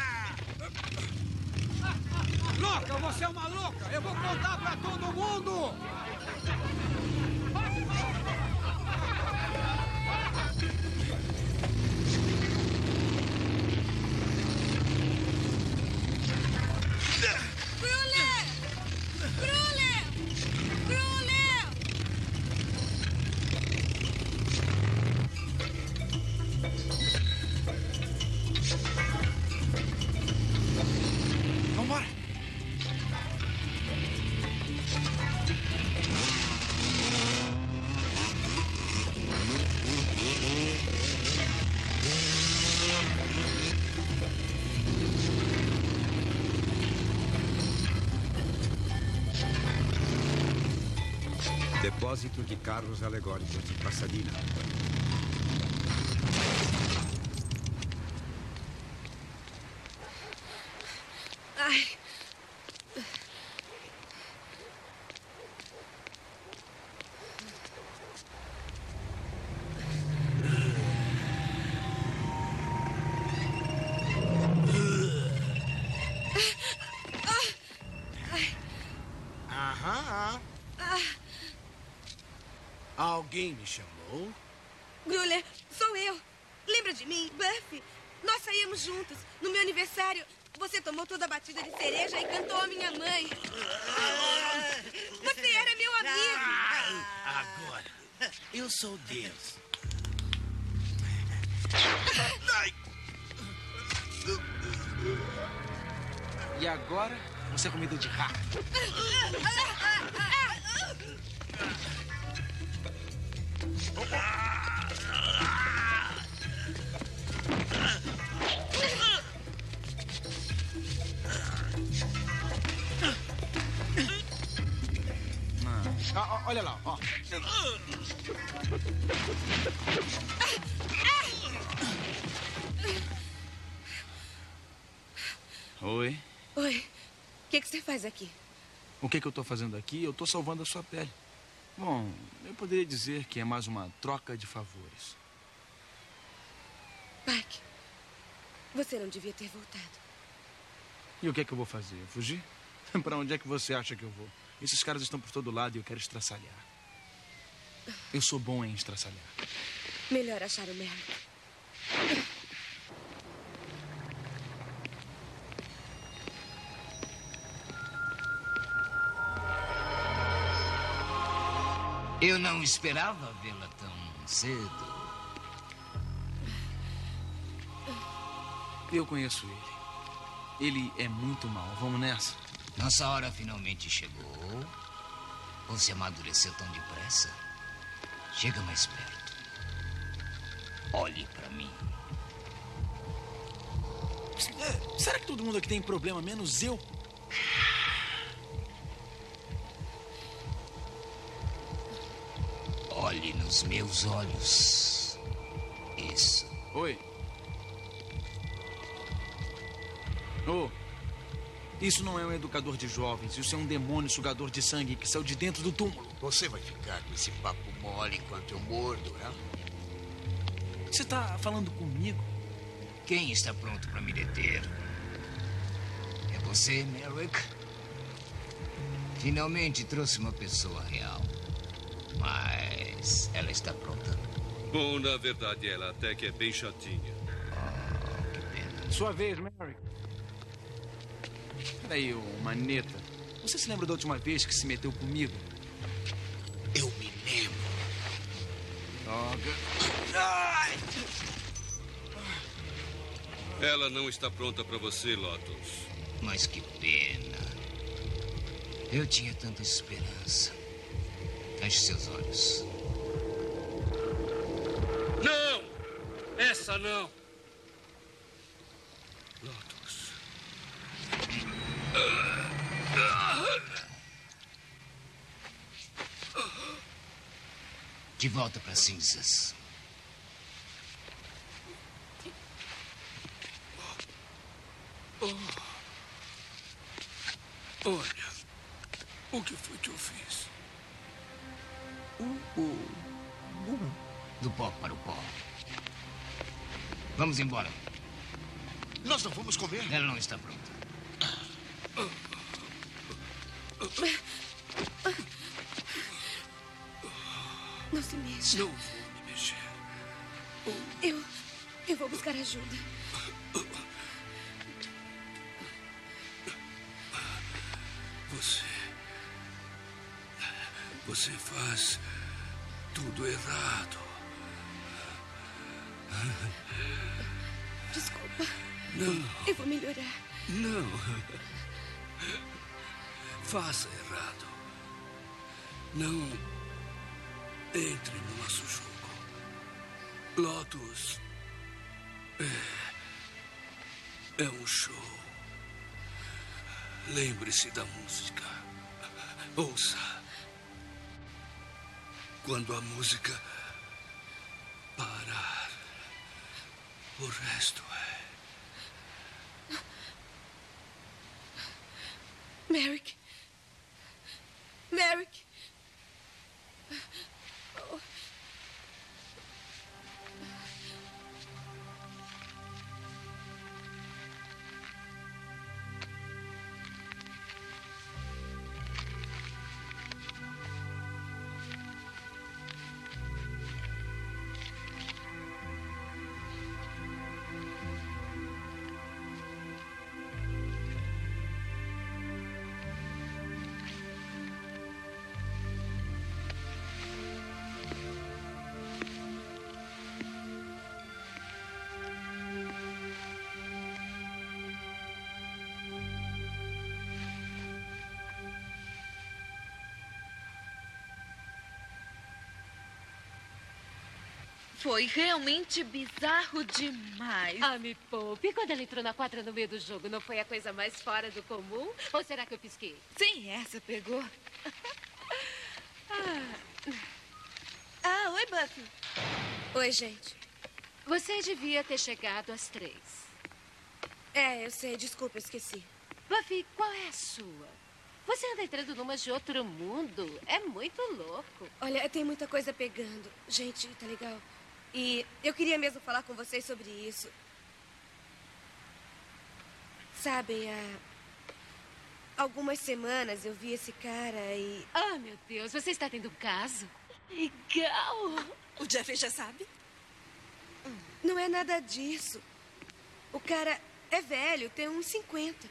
Louca, você é uma louca! Eu vou contar pra todo mundo! Vambora! Depósito de carros alegóricos de Pasadena. Ai. Aham. Alguém me chamou? Gruler, sou eu. Lembra de mim, Buffy? Nós saímos juntos. No meu aniversário, você tomou toda a batida de cereja e cantou a minha mãe. Você era meu amigo. Agora, eu sou Deus. E agora, Você é comida de rato. Olha lá, ó. Oi. Oi. O que você faz aqui? O que eu tô fazendo aqui? Eu tô salvando a sua pele. Bom, eu poderia dizer que é mais uma troca de favores. Park, você não devia ter voltado. E o que é que eu vou fazer? Fugir? Pra onde é que você acha que eu vou? Esses caras estão por todo lado e eu quero estraçalhar. Eu sou bom em estraçalhar. Melhor achar o Merrick. Eu não esperava vê-la tão cedo. Eu conheço ele. Ele é muito mau. Vamos nessa? Nossa hora finalmente chegou. Você amadureceu tão depressa? Chega mais perto. Olhe pra mim. Será que todo mundo aqui tem problema, menos eu? Olhe nos meus olhos. Isso. Oi. Oh. Isso não é um educador de jovens. Isso é um demônio sugador de sangue que saiu de dentro do túmulo. Você vai ficar com esse papo mole enquanto eu mordo, né? Você tá falando comigo? Quem está pronto para me deter? É você, Merrick? Finalmente trouxe uma pessoa real. Mas ela está pronta. Bom, na verdade, ela até que é bem chatinha. Oh, que pena. Sua vez, Merrick. Peraí, ô maneta. Você se lembra da última vez que se meteu comigo? Eu me lembro. Droga. Ai! Ela não está pronta para você, Lotus. Mas que pena. Eu tinha tanta esperança. Feche seus olhos. Não! Essa não! Lotus. De volta para cinzas. Olha, o que foi que eu fiz? Do pó para o pó. Vamos embora. Nós não vamos comer? Ela não está pronta. Não se mexa. Não vou me mexer. Eu vou buscar ajuda. Você faz tudo errado. Desculpa. Não. Eu vou melhorar. Não. Faça errado. Não entre no nosso jogo. Lotus é um show. Lembre-se da música. Ouça. Quando a música parar, o resto é... Merrick. Merrick. Oh. Foi realmente bizarro demais. Ah, me poupe. Quando ela entrou na quadra no meio do jogo, não foi a coisa mais fora do comum? Ou será que eu pisquei? Sim, essa pegou. Oi, Buffy. Oi, gente. Você devia ter chegado às 3. Eu sei. Desculpa, eu esqueci. Buffy, qual é a sua? Você anda entrando numas de outro mundo. É muito louco. Olha, tem muita coisa pegando. Gente, tá legal. E eu queria mesmo falar com vocês sobre isso. Sabem, há algumas semanas eu vi esse cara e... Ah, meu Deus, você está tendo um caso? Legal. O Jeff já sabe? Não é nada disso. O cara é velho, tem uns 50.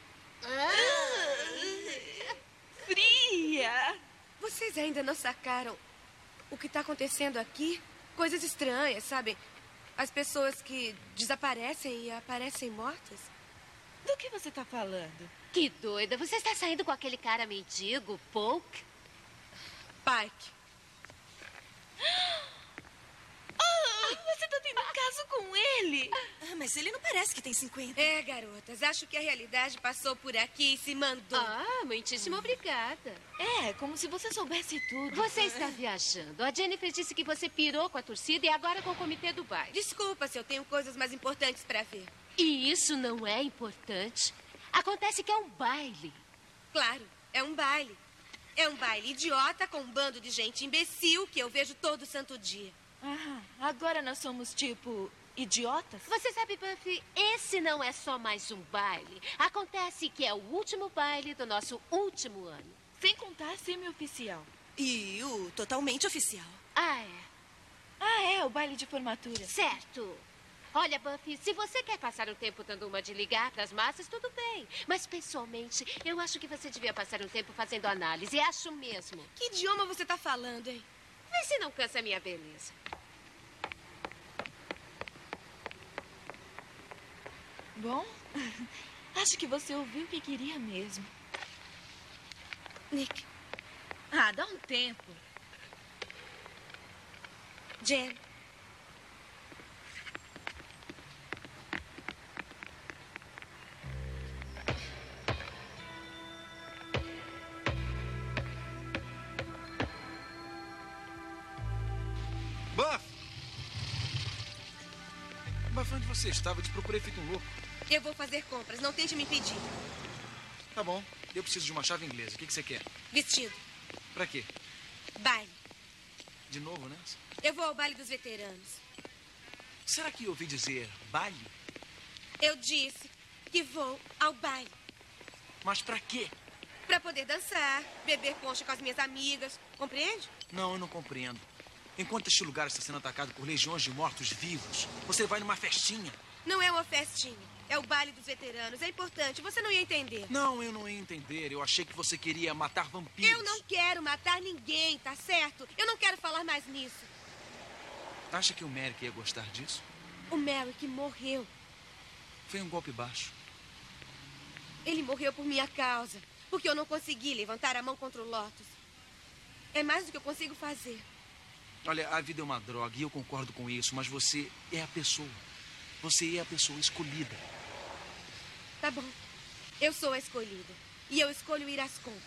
Fria! Vocês ainda não sacaram o que está acontecendo aqui? Coisas estranhas, sabem? As pessoas que desaparecem e aparecem mortas. Do que você está falando? Que doida. Você está saindo com aquele cara mendigo, Polk? Pike. Você está tendo um caso com ele? Mas ele não parece que tem 50. Garotas. Acho que a realidade passou por aqui e se mandou. Muitíssimo obrigada. Como se você soubesse tudo. Você está viajando. A Jennifer disse que você pirou com a torcida e agora com o comitê do baile. Desculpa se eu tenho coisas mais importantes para ver. E isso não é importante? Acontece que é um baile. Claro, é um baile. É um baile idiota com um bando de gente imbecil que eu vejo todo santo dia. Agora nós somos, tipo, idiotas? Você sabe, Buffy, esse não é só mais um baile. Acontece que é o último baile do nosso último ano. Sem contar semi-oficial. E o totalmente oficial. É o baile de formatura. Certo. Olha, Buffy, se você quer passar um tempo dando uma de ligar para as massas, tudo bem. Mas, pessoalmente, eu acho que você devia passar um tempo fazendo análise. Acho mesmo. Que idioma você está falando, hein? Vê se não cansa a minha beleza. Bom, acho que você ouviu o que queria mesmo. Nick. Dá um tempo. Jen. Buffy, onde você estava? Eu te procurei feito um louco. Eu vou fazer compras, não tente me impedir. Tá bom. Eu preciso de uma chave inglesa. O que você quer? Vestido. Pra quê? Baile. De novo, né? Eu vou ao baile dos veteranos. Será que eu ouvi dizer baile? Eu disse que vou ao baile. Mas pra quê? Pra poder dançar, beber concha com as minhas amigas. Compreende? Não, eu não compreendo. Enquanto este lugar está sendo atacado por legiões de mortos-vivos, você vai numa festinha. Não é uma festinha. É o baile dos veteranos. É importante. Você não ia entender. Não, eu não ia entender. Eu achei que você queria matar vampiros. Eu não quero matar ninguém, tá certo? Eu não quero falar mais nisso. Acha que o Merrick ia gostar disso? O Merrick morreu. Foi um golpe baixo. Ele morreu por minha causa. Porque eu não consegui levantar a mão contra o Lotus. É mais do que eu consigo fazer. Olha, a vida é uma droga e eu concordo com isso, mas você é a pessoa. Você é a pessoa escolhida. Tá bom. Eu sou a escolhida. E eu escolho ir às compras.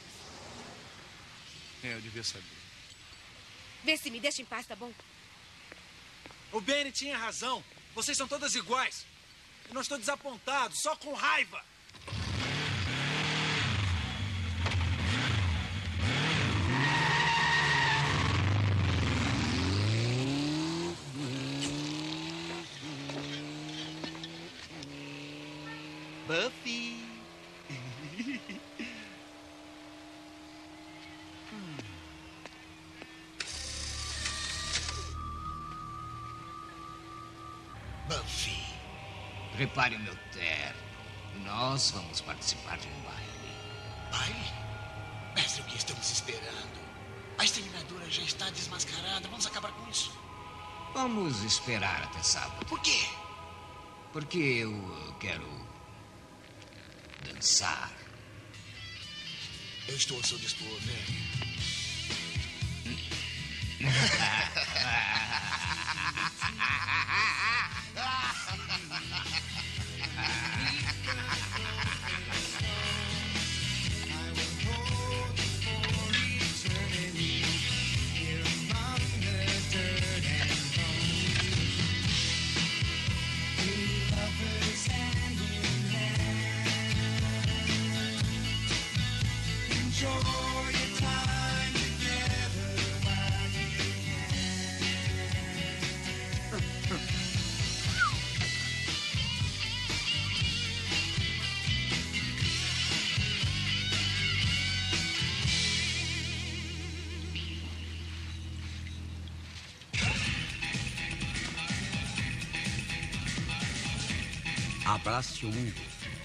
Eu devia saber. Vê se me deixa em paz, tá bom? O Benny tinha razão. Vocês são todas iguais. Eu não estou desapontado, só com raiva. Buffy. Buffy. Prepare o meu terno. Nós vamos participar de um baile. Baile? Mestre, o que estamos esperando? A exterminadora já está desmascarada. Vamos acabar com isso. Vamos esperar até sábado. Por quê? Porque eu quero dançar. Eu estou ao seu dispor, velho. Abrace o mundo.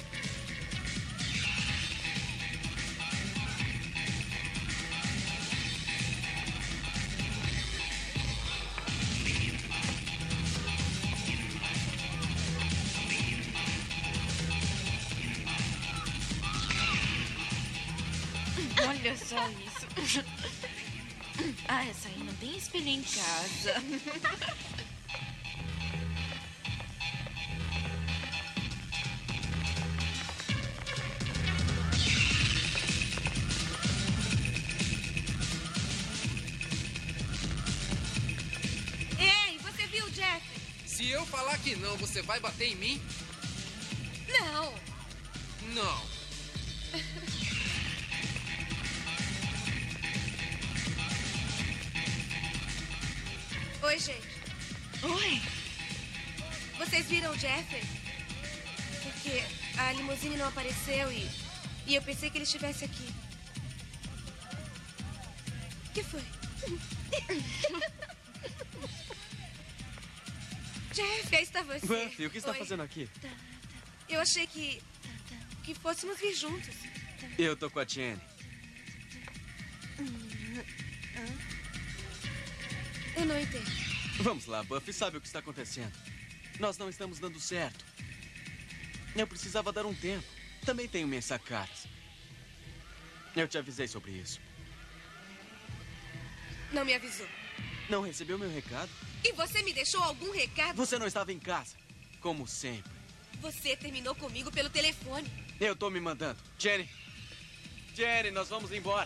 Olha só isso. Ah, essa aí não tem espelho em casa. Ei, você viu o Jeff? Se eu falar que não, você vai bater em mim? Não. Não. Oi, gente. Oi. Vocês viram o Jeffrey? Porque a limusine não apareceu e eu pensei que ele estivesse aqui. O que foi? Jeff, aí está você. Buffy, o que está Oi. fazendo aqui? Eu achei que fôssemos vir juntos. Eu tô com a Jenny. Eu não entendo. Vamos lá, Buffy, sabe o que está acontecendo? Nós não estamos dando certo. Eu precisava dar um tempo. Também tenho minhas sacadas. Eu te avisei sobre isso. Não me avisou. Não recebeu meu recado? E você me deixou algum recado? Você não estava em casa, como sempre. Você terminou comigo pelo telefone. Eu tô me mandando. Jenny! Jenny, nós vamos embora.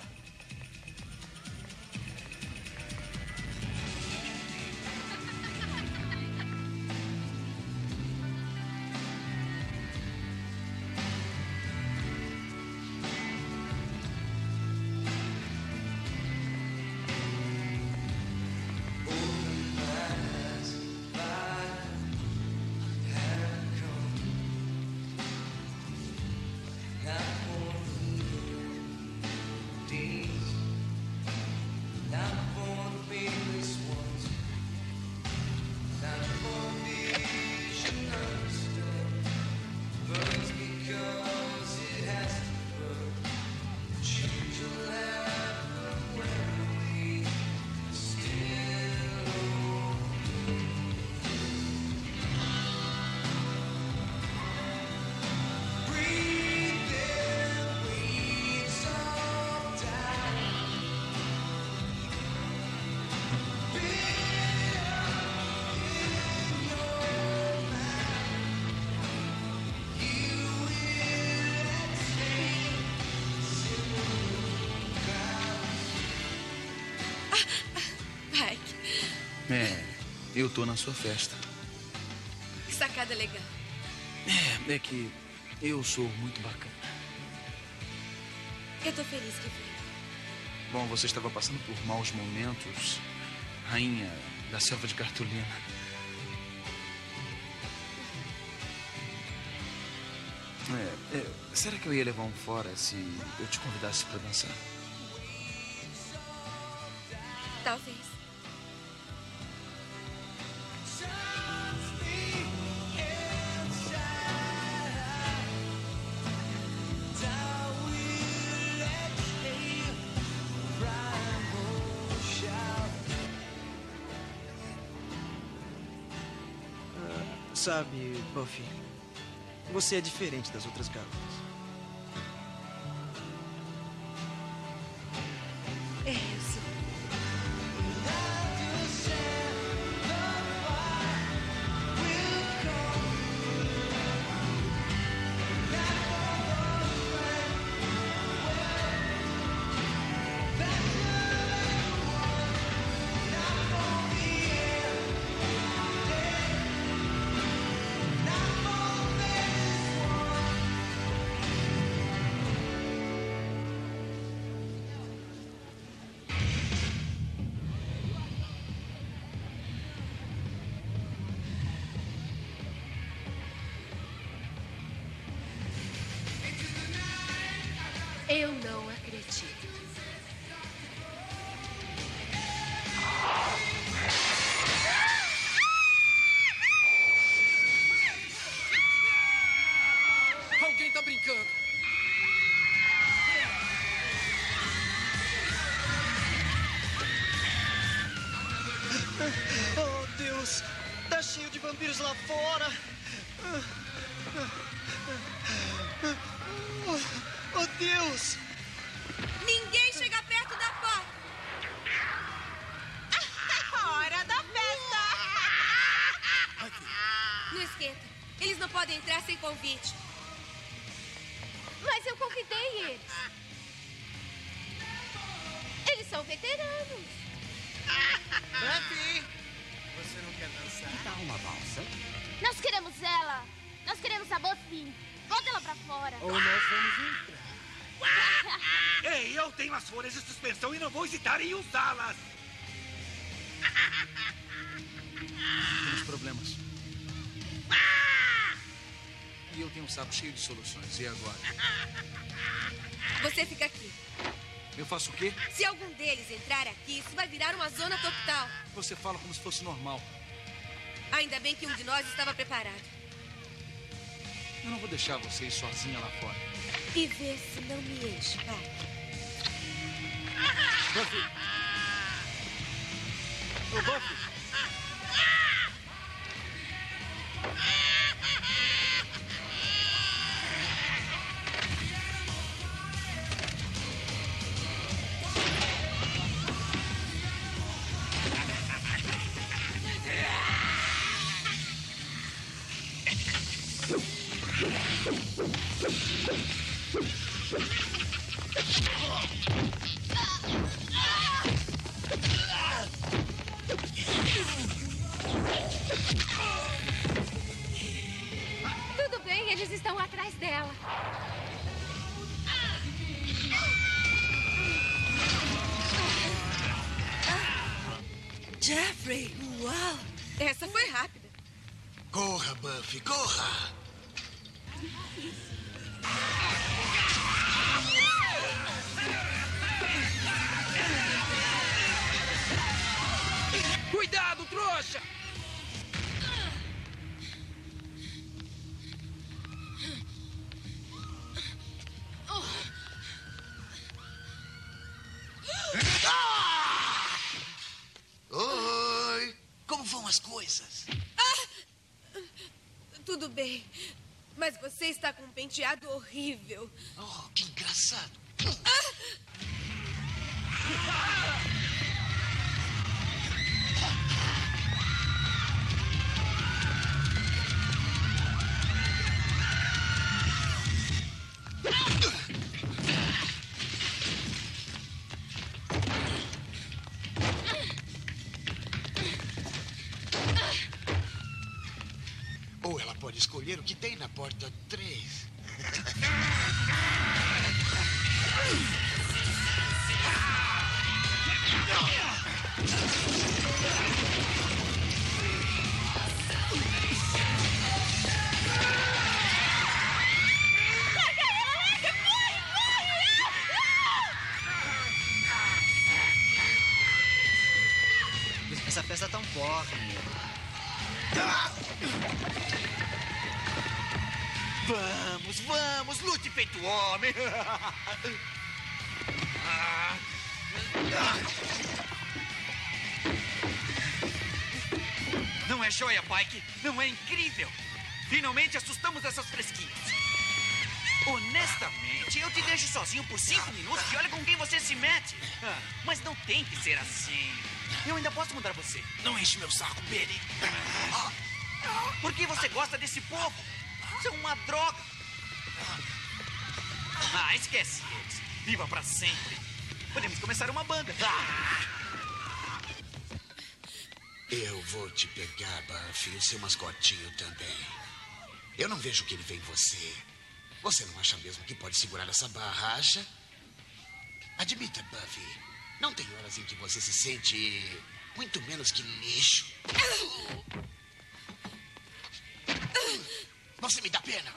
Eu tô na sua festa. Que sacada legal. É que eu sou muito bacana. Eu tô feliz que veio. Bom, você estava passando por maus momentos, rainha da selva de cartolina. Será que eu ia levar um fora se eu te convidasse pra dançar? Talvez. Sabe, Buffy, você é diferente das outras garotas. É, eu sou. Oh, Deus! Tá cheio de vampiros lá fora! Oh, Deus! Ninguém chega perto da porta! Hora da festa! Não esquenta. Eles não podem entrar sem convite. Mas eu convidei eles. Eles são veteranos. Buffy! Você não quer dançar? Que tal uma valsa? Nós queremos ela. Nós queremos a Buffy. Bota ela pra fora. Ou nós vamos entrar. Ei, eu tenho as folhas de suspensão e não vou hesitar em usá-las. Temos problemas. E eu tenho um saco cheio de soluções. E agora? Você fica aqui. Eu faço o quê? Se algum deles entrar aqui, isso vai virar uma zona total. Você fala como se fosse normal. Ainda bem que um de nós estava preparado. Eu não vou deixar você ir sozinha lá fora. E vê se não me enche, vai. Buffy! Ô, Buffy! Tudo bem, eles estão atrás dela. Jeffrey, uau! Essa foi rápida. Corra, Buffy, corra! Cuidado, trouxa! Oi! Como vão as coisas? Tudo bem. Mas você está com um penteado horrível. Oh, que engraçado. Ou ela pode escolher o que tem na porta 3. Essa festa tá um porre, meu. Vamos, vamos, lute feito homem. Não é joia, Pike? Não é incrível? Finalmente assustamos essas fresquinhas. Honestamente, eu te deixo sozinho por 5 minutos e olha com quem você se mete. Mas não tem que ser assim. Eu ainda posso mudar você. Não enche meu saco, Benny. Por que você gosta desse povo? São uma droga. Esquece eles. Viva pra sempre. Podemos começar uma banda. Eu vou te pegar, Buffy, o seu mascotinho também. Eu não vejo o que ele vê em você. Você não acha mesmo que pode segurar essa barra, acha? Admita, Buffy. Não tem horas em que você se sente muito menos que lixo. Você me dá pena.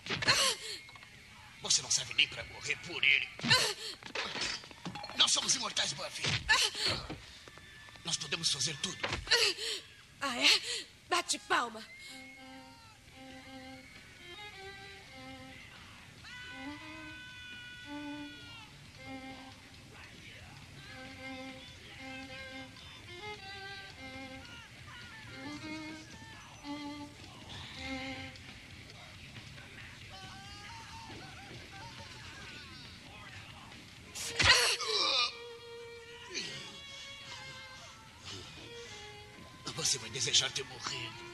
Você não serve nem pra morrer por ele. Nós somos imortais, Buffy. Nós podemos fazer tudo. Ah, é? Bate palma. Você vai desejar ter morrido.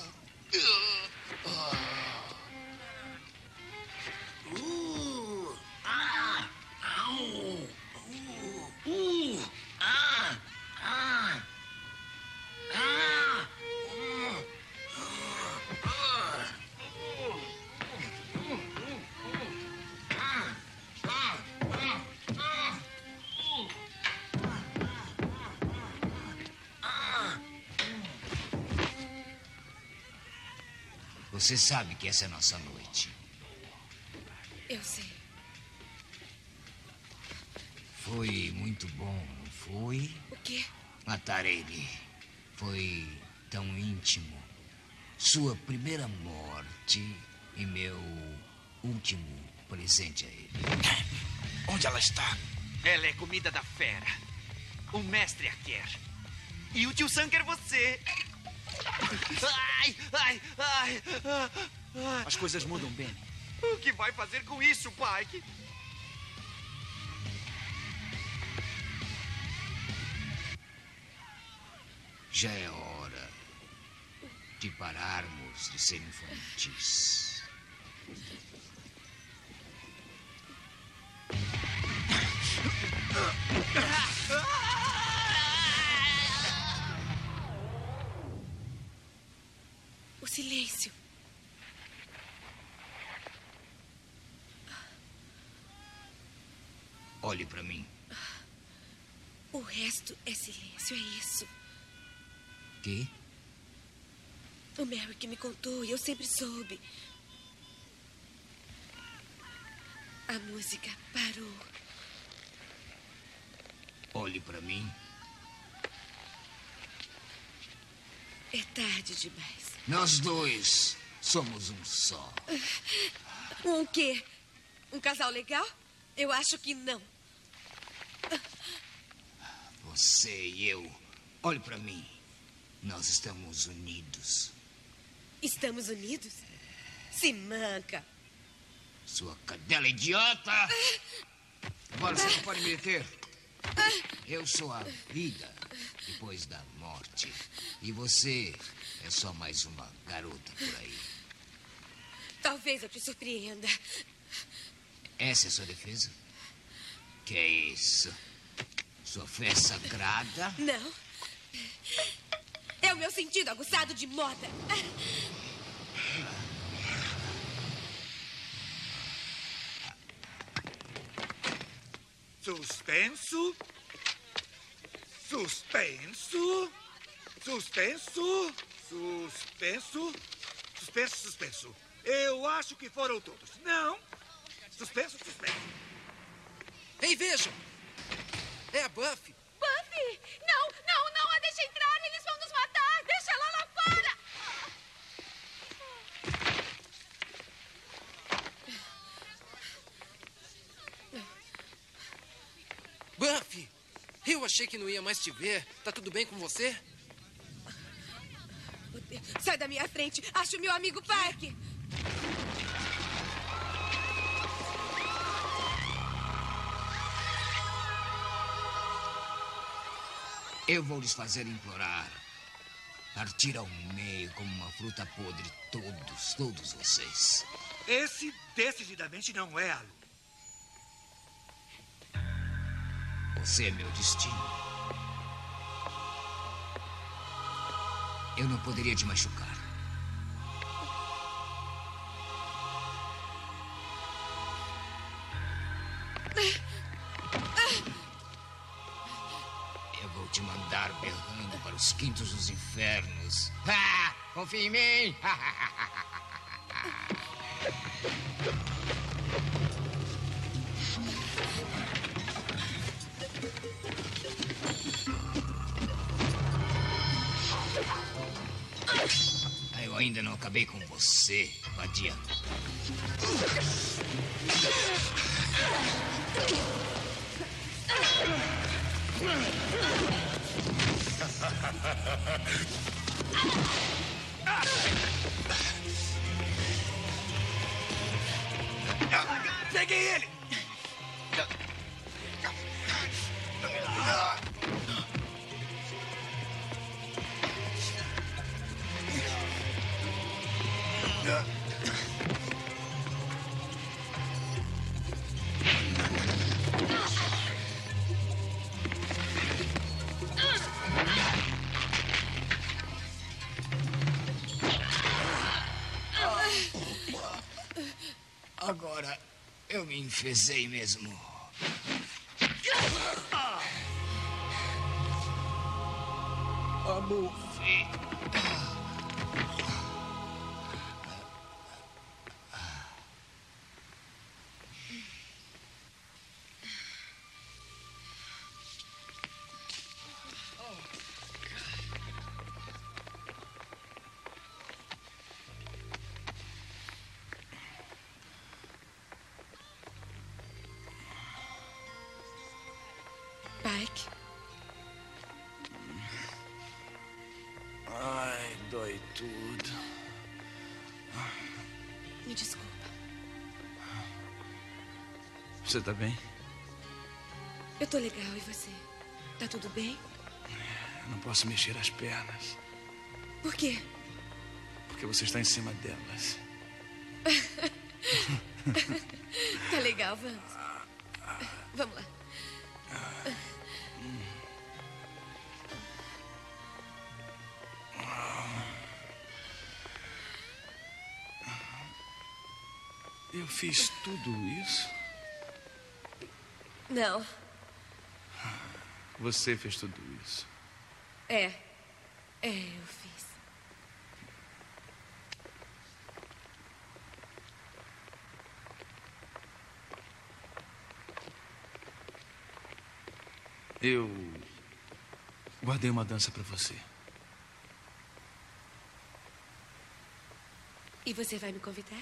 Você sabe que essa é a nossa noite. Eu sei. Foi muito bom, não foi? O quê? Matar ele. Foi tão íntimo. Sua primeira morte e meu último presente a ele. Onde ela está? Ela é comida da fera. O mestre a quer. E o tio Sam quer você. Ai, ai, ai, ai. As coisas mudam, Benny. O que vai fazer com isso, Pike? Já é hora de pararmos de ser infantis. O silêncio. Olhe para mim. O resto é silêncio, é isso. Que? O Merrick me contou e eu sempre soube. A música parou. Olhe para mim. É tarde demais. Nós dois somos um só. Um quê? Um casal legal? Eu acho que não. Você e eu. Olhe para mim. Nós estamos unidos. Estamos unidos? Se manca. Sua cadela idiota! Agora você não pode me deter. Eu sou a vida depois da morte. E você é só mais uma garota por aí. Talvez eu te surpreenda. Essa é sua defesa? Que é isso? Sua fé sagrada? Não. É o meu sentido aguçado de moda. Suspenso. Suspenso. Suspenso. Suspenso. Suspenso, suspenso. Eu acho que foram todos. Não. Suspenso, suspenso. Ei, vejam. É a Buffy. Buffy! Não, não, não a deixa entrar. Eles vão nos matar. Deixa ela lá fora. Buffy, eu achei que não ia mais te ver. Tá tudo bem com você? Sai da minha frente. Acho meu amigo Pike. Eu vou lhes fazer implorar. Partir ao meio como uma fruta podre, todos vocês. Esse decididamente não é a Lu. Você é meu destino. Eu não poderia te machucar. Eu vou te mandar berrando para os quintos dos infernos. Ah, confia em mim! Eu ainda não acabei com você, vadia. Peguei ele! Agora, eu me enfezei mesmo. Amor. Pike. Ai, dói tudo. Me desculpa. Você tá bem? Eu tô legal, e você? Tá tudo bem? Eu não posso mexer as pernas. Por quê? Porque você está em cima delas. Tá legal, vamos. Vamos lá. Eu fiz tudo isso? Não. Você fez tudo isso. É, eu fiz. Eu guardei uma dança pra você. E você vai me convidar?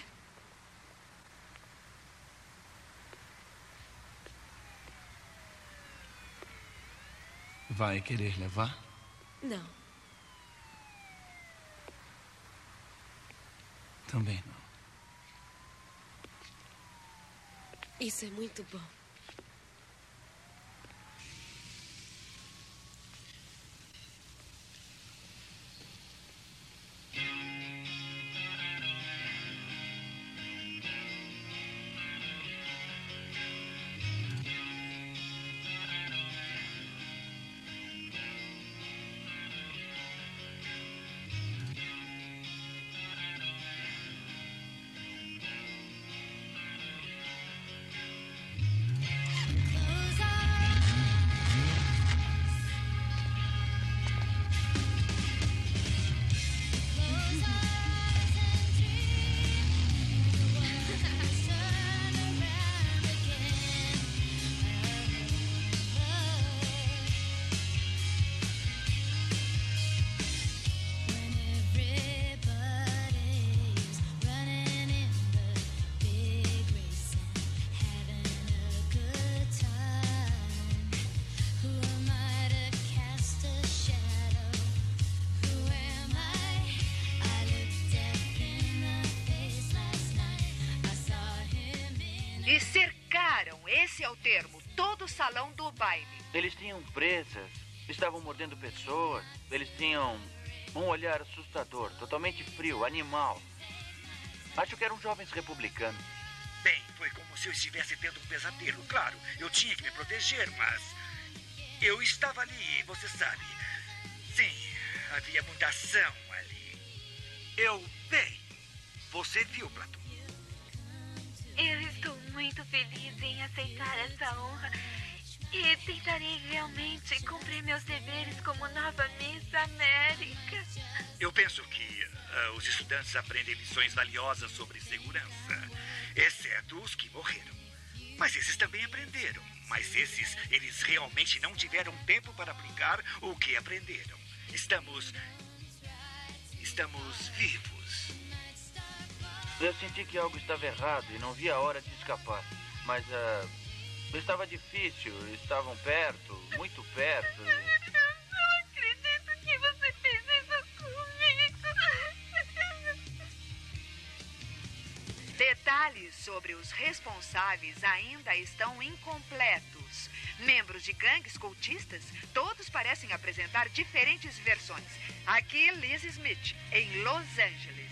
Vai querer levar? Não. Também não. Isso é muito bom. E cercaram, esse é o termo, todo o salão do baile. Eles tinham presas, estavam mordendo pessoas, eles tinham um olhar assustador, totalmente frio, animal. Acho que eram jovens republicanos. Bem, foi como se eu estivesse tendo um pesadelo. Claro, eu tinha que me proteger, mas eu estava ali, você sabe. Sim, havia muita ação ali. Bem, você viu, Platão. Eu estou muito feliz em aceitar essa honra e tentarei realmente cumprir meus deveres como nova Miss América. Eu penso que os estudantes aprendem lições valiosas sobre segurança, exceto os que morreram. Mas esses também aprenderam. Mas eles realmente não tiveram tempo para aplicar o que aprenderam. Estamos vivos. Eu senti que algo estava errado e não via a hora de escapar. Mas estava difícil, estavam perto, muito perto. Eu não acredito que você fez isso comigo. Detalhes sobre os responsáveis ainda estão incompletos. Membros de gangues cultistas, todos parecem apresentar diferentes versões. Aqui, Liz Smith, em Los Angeles.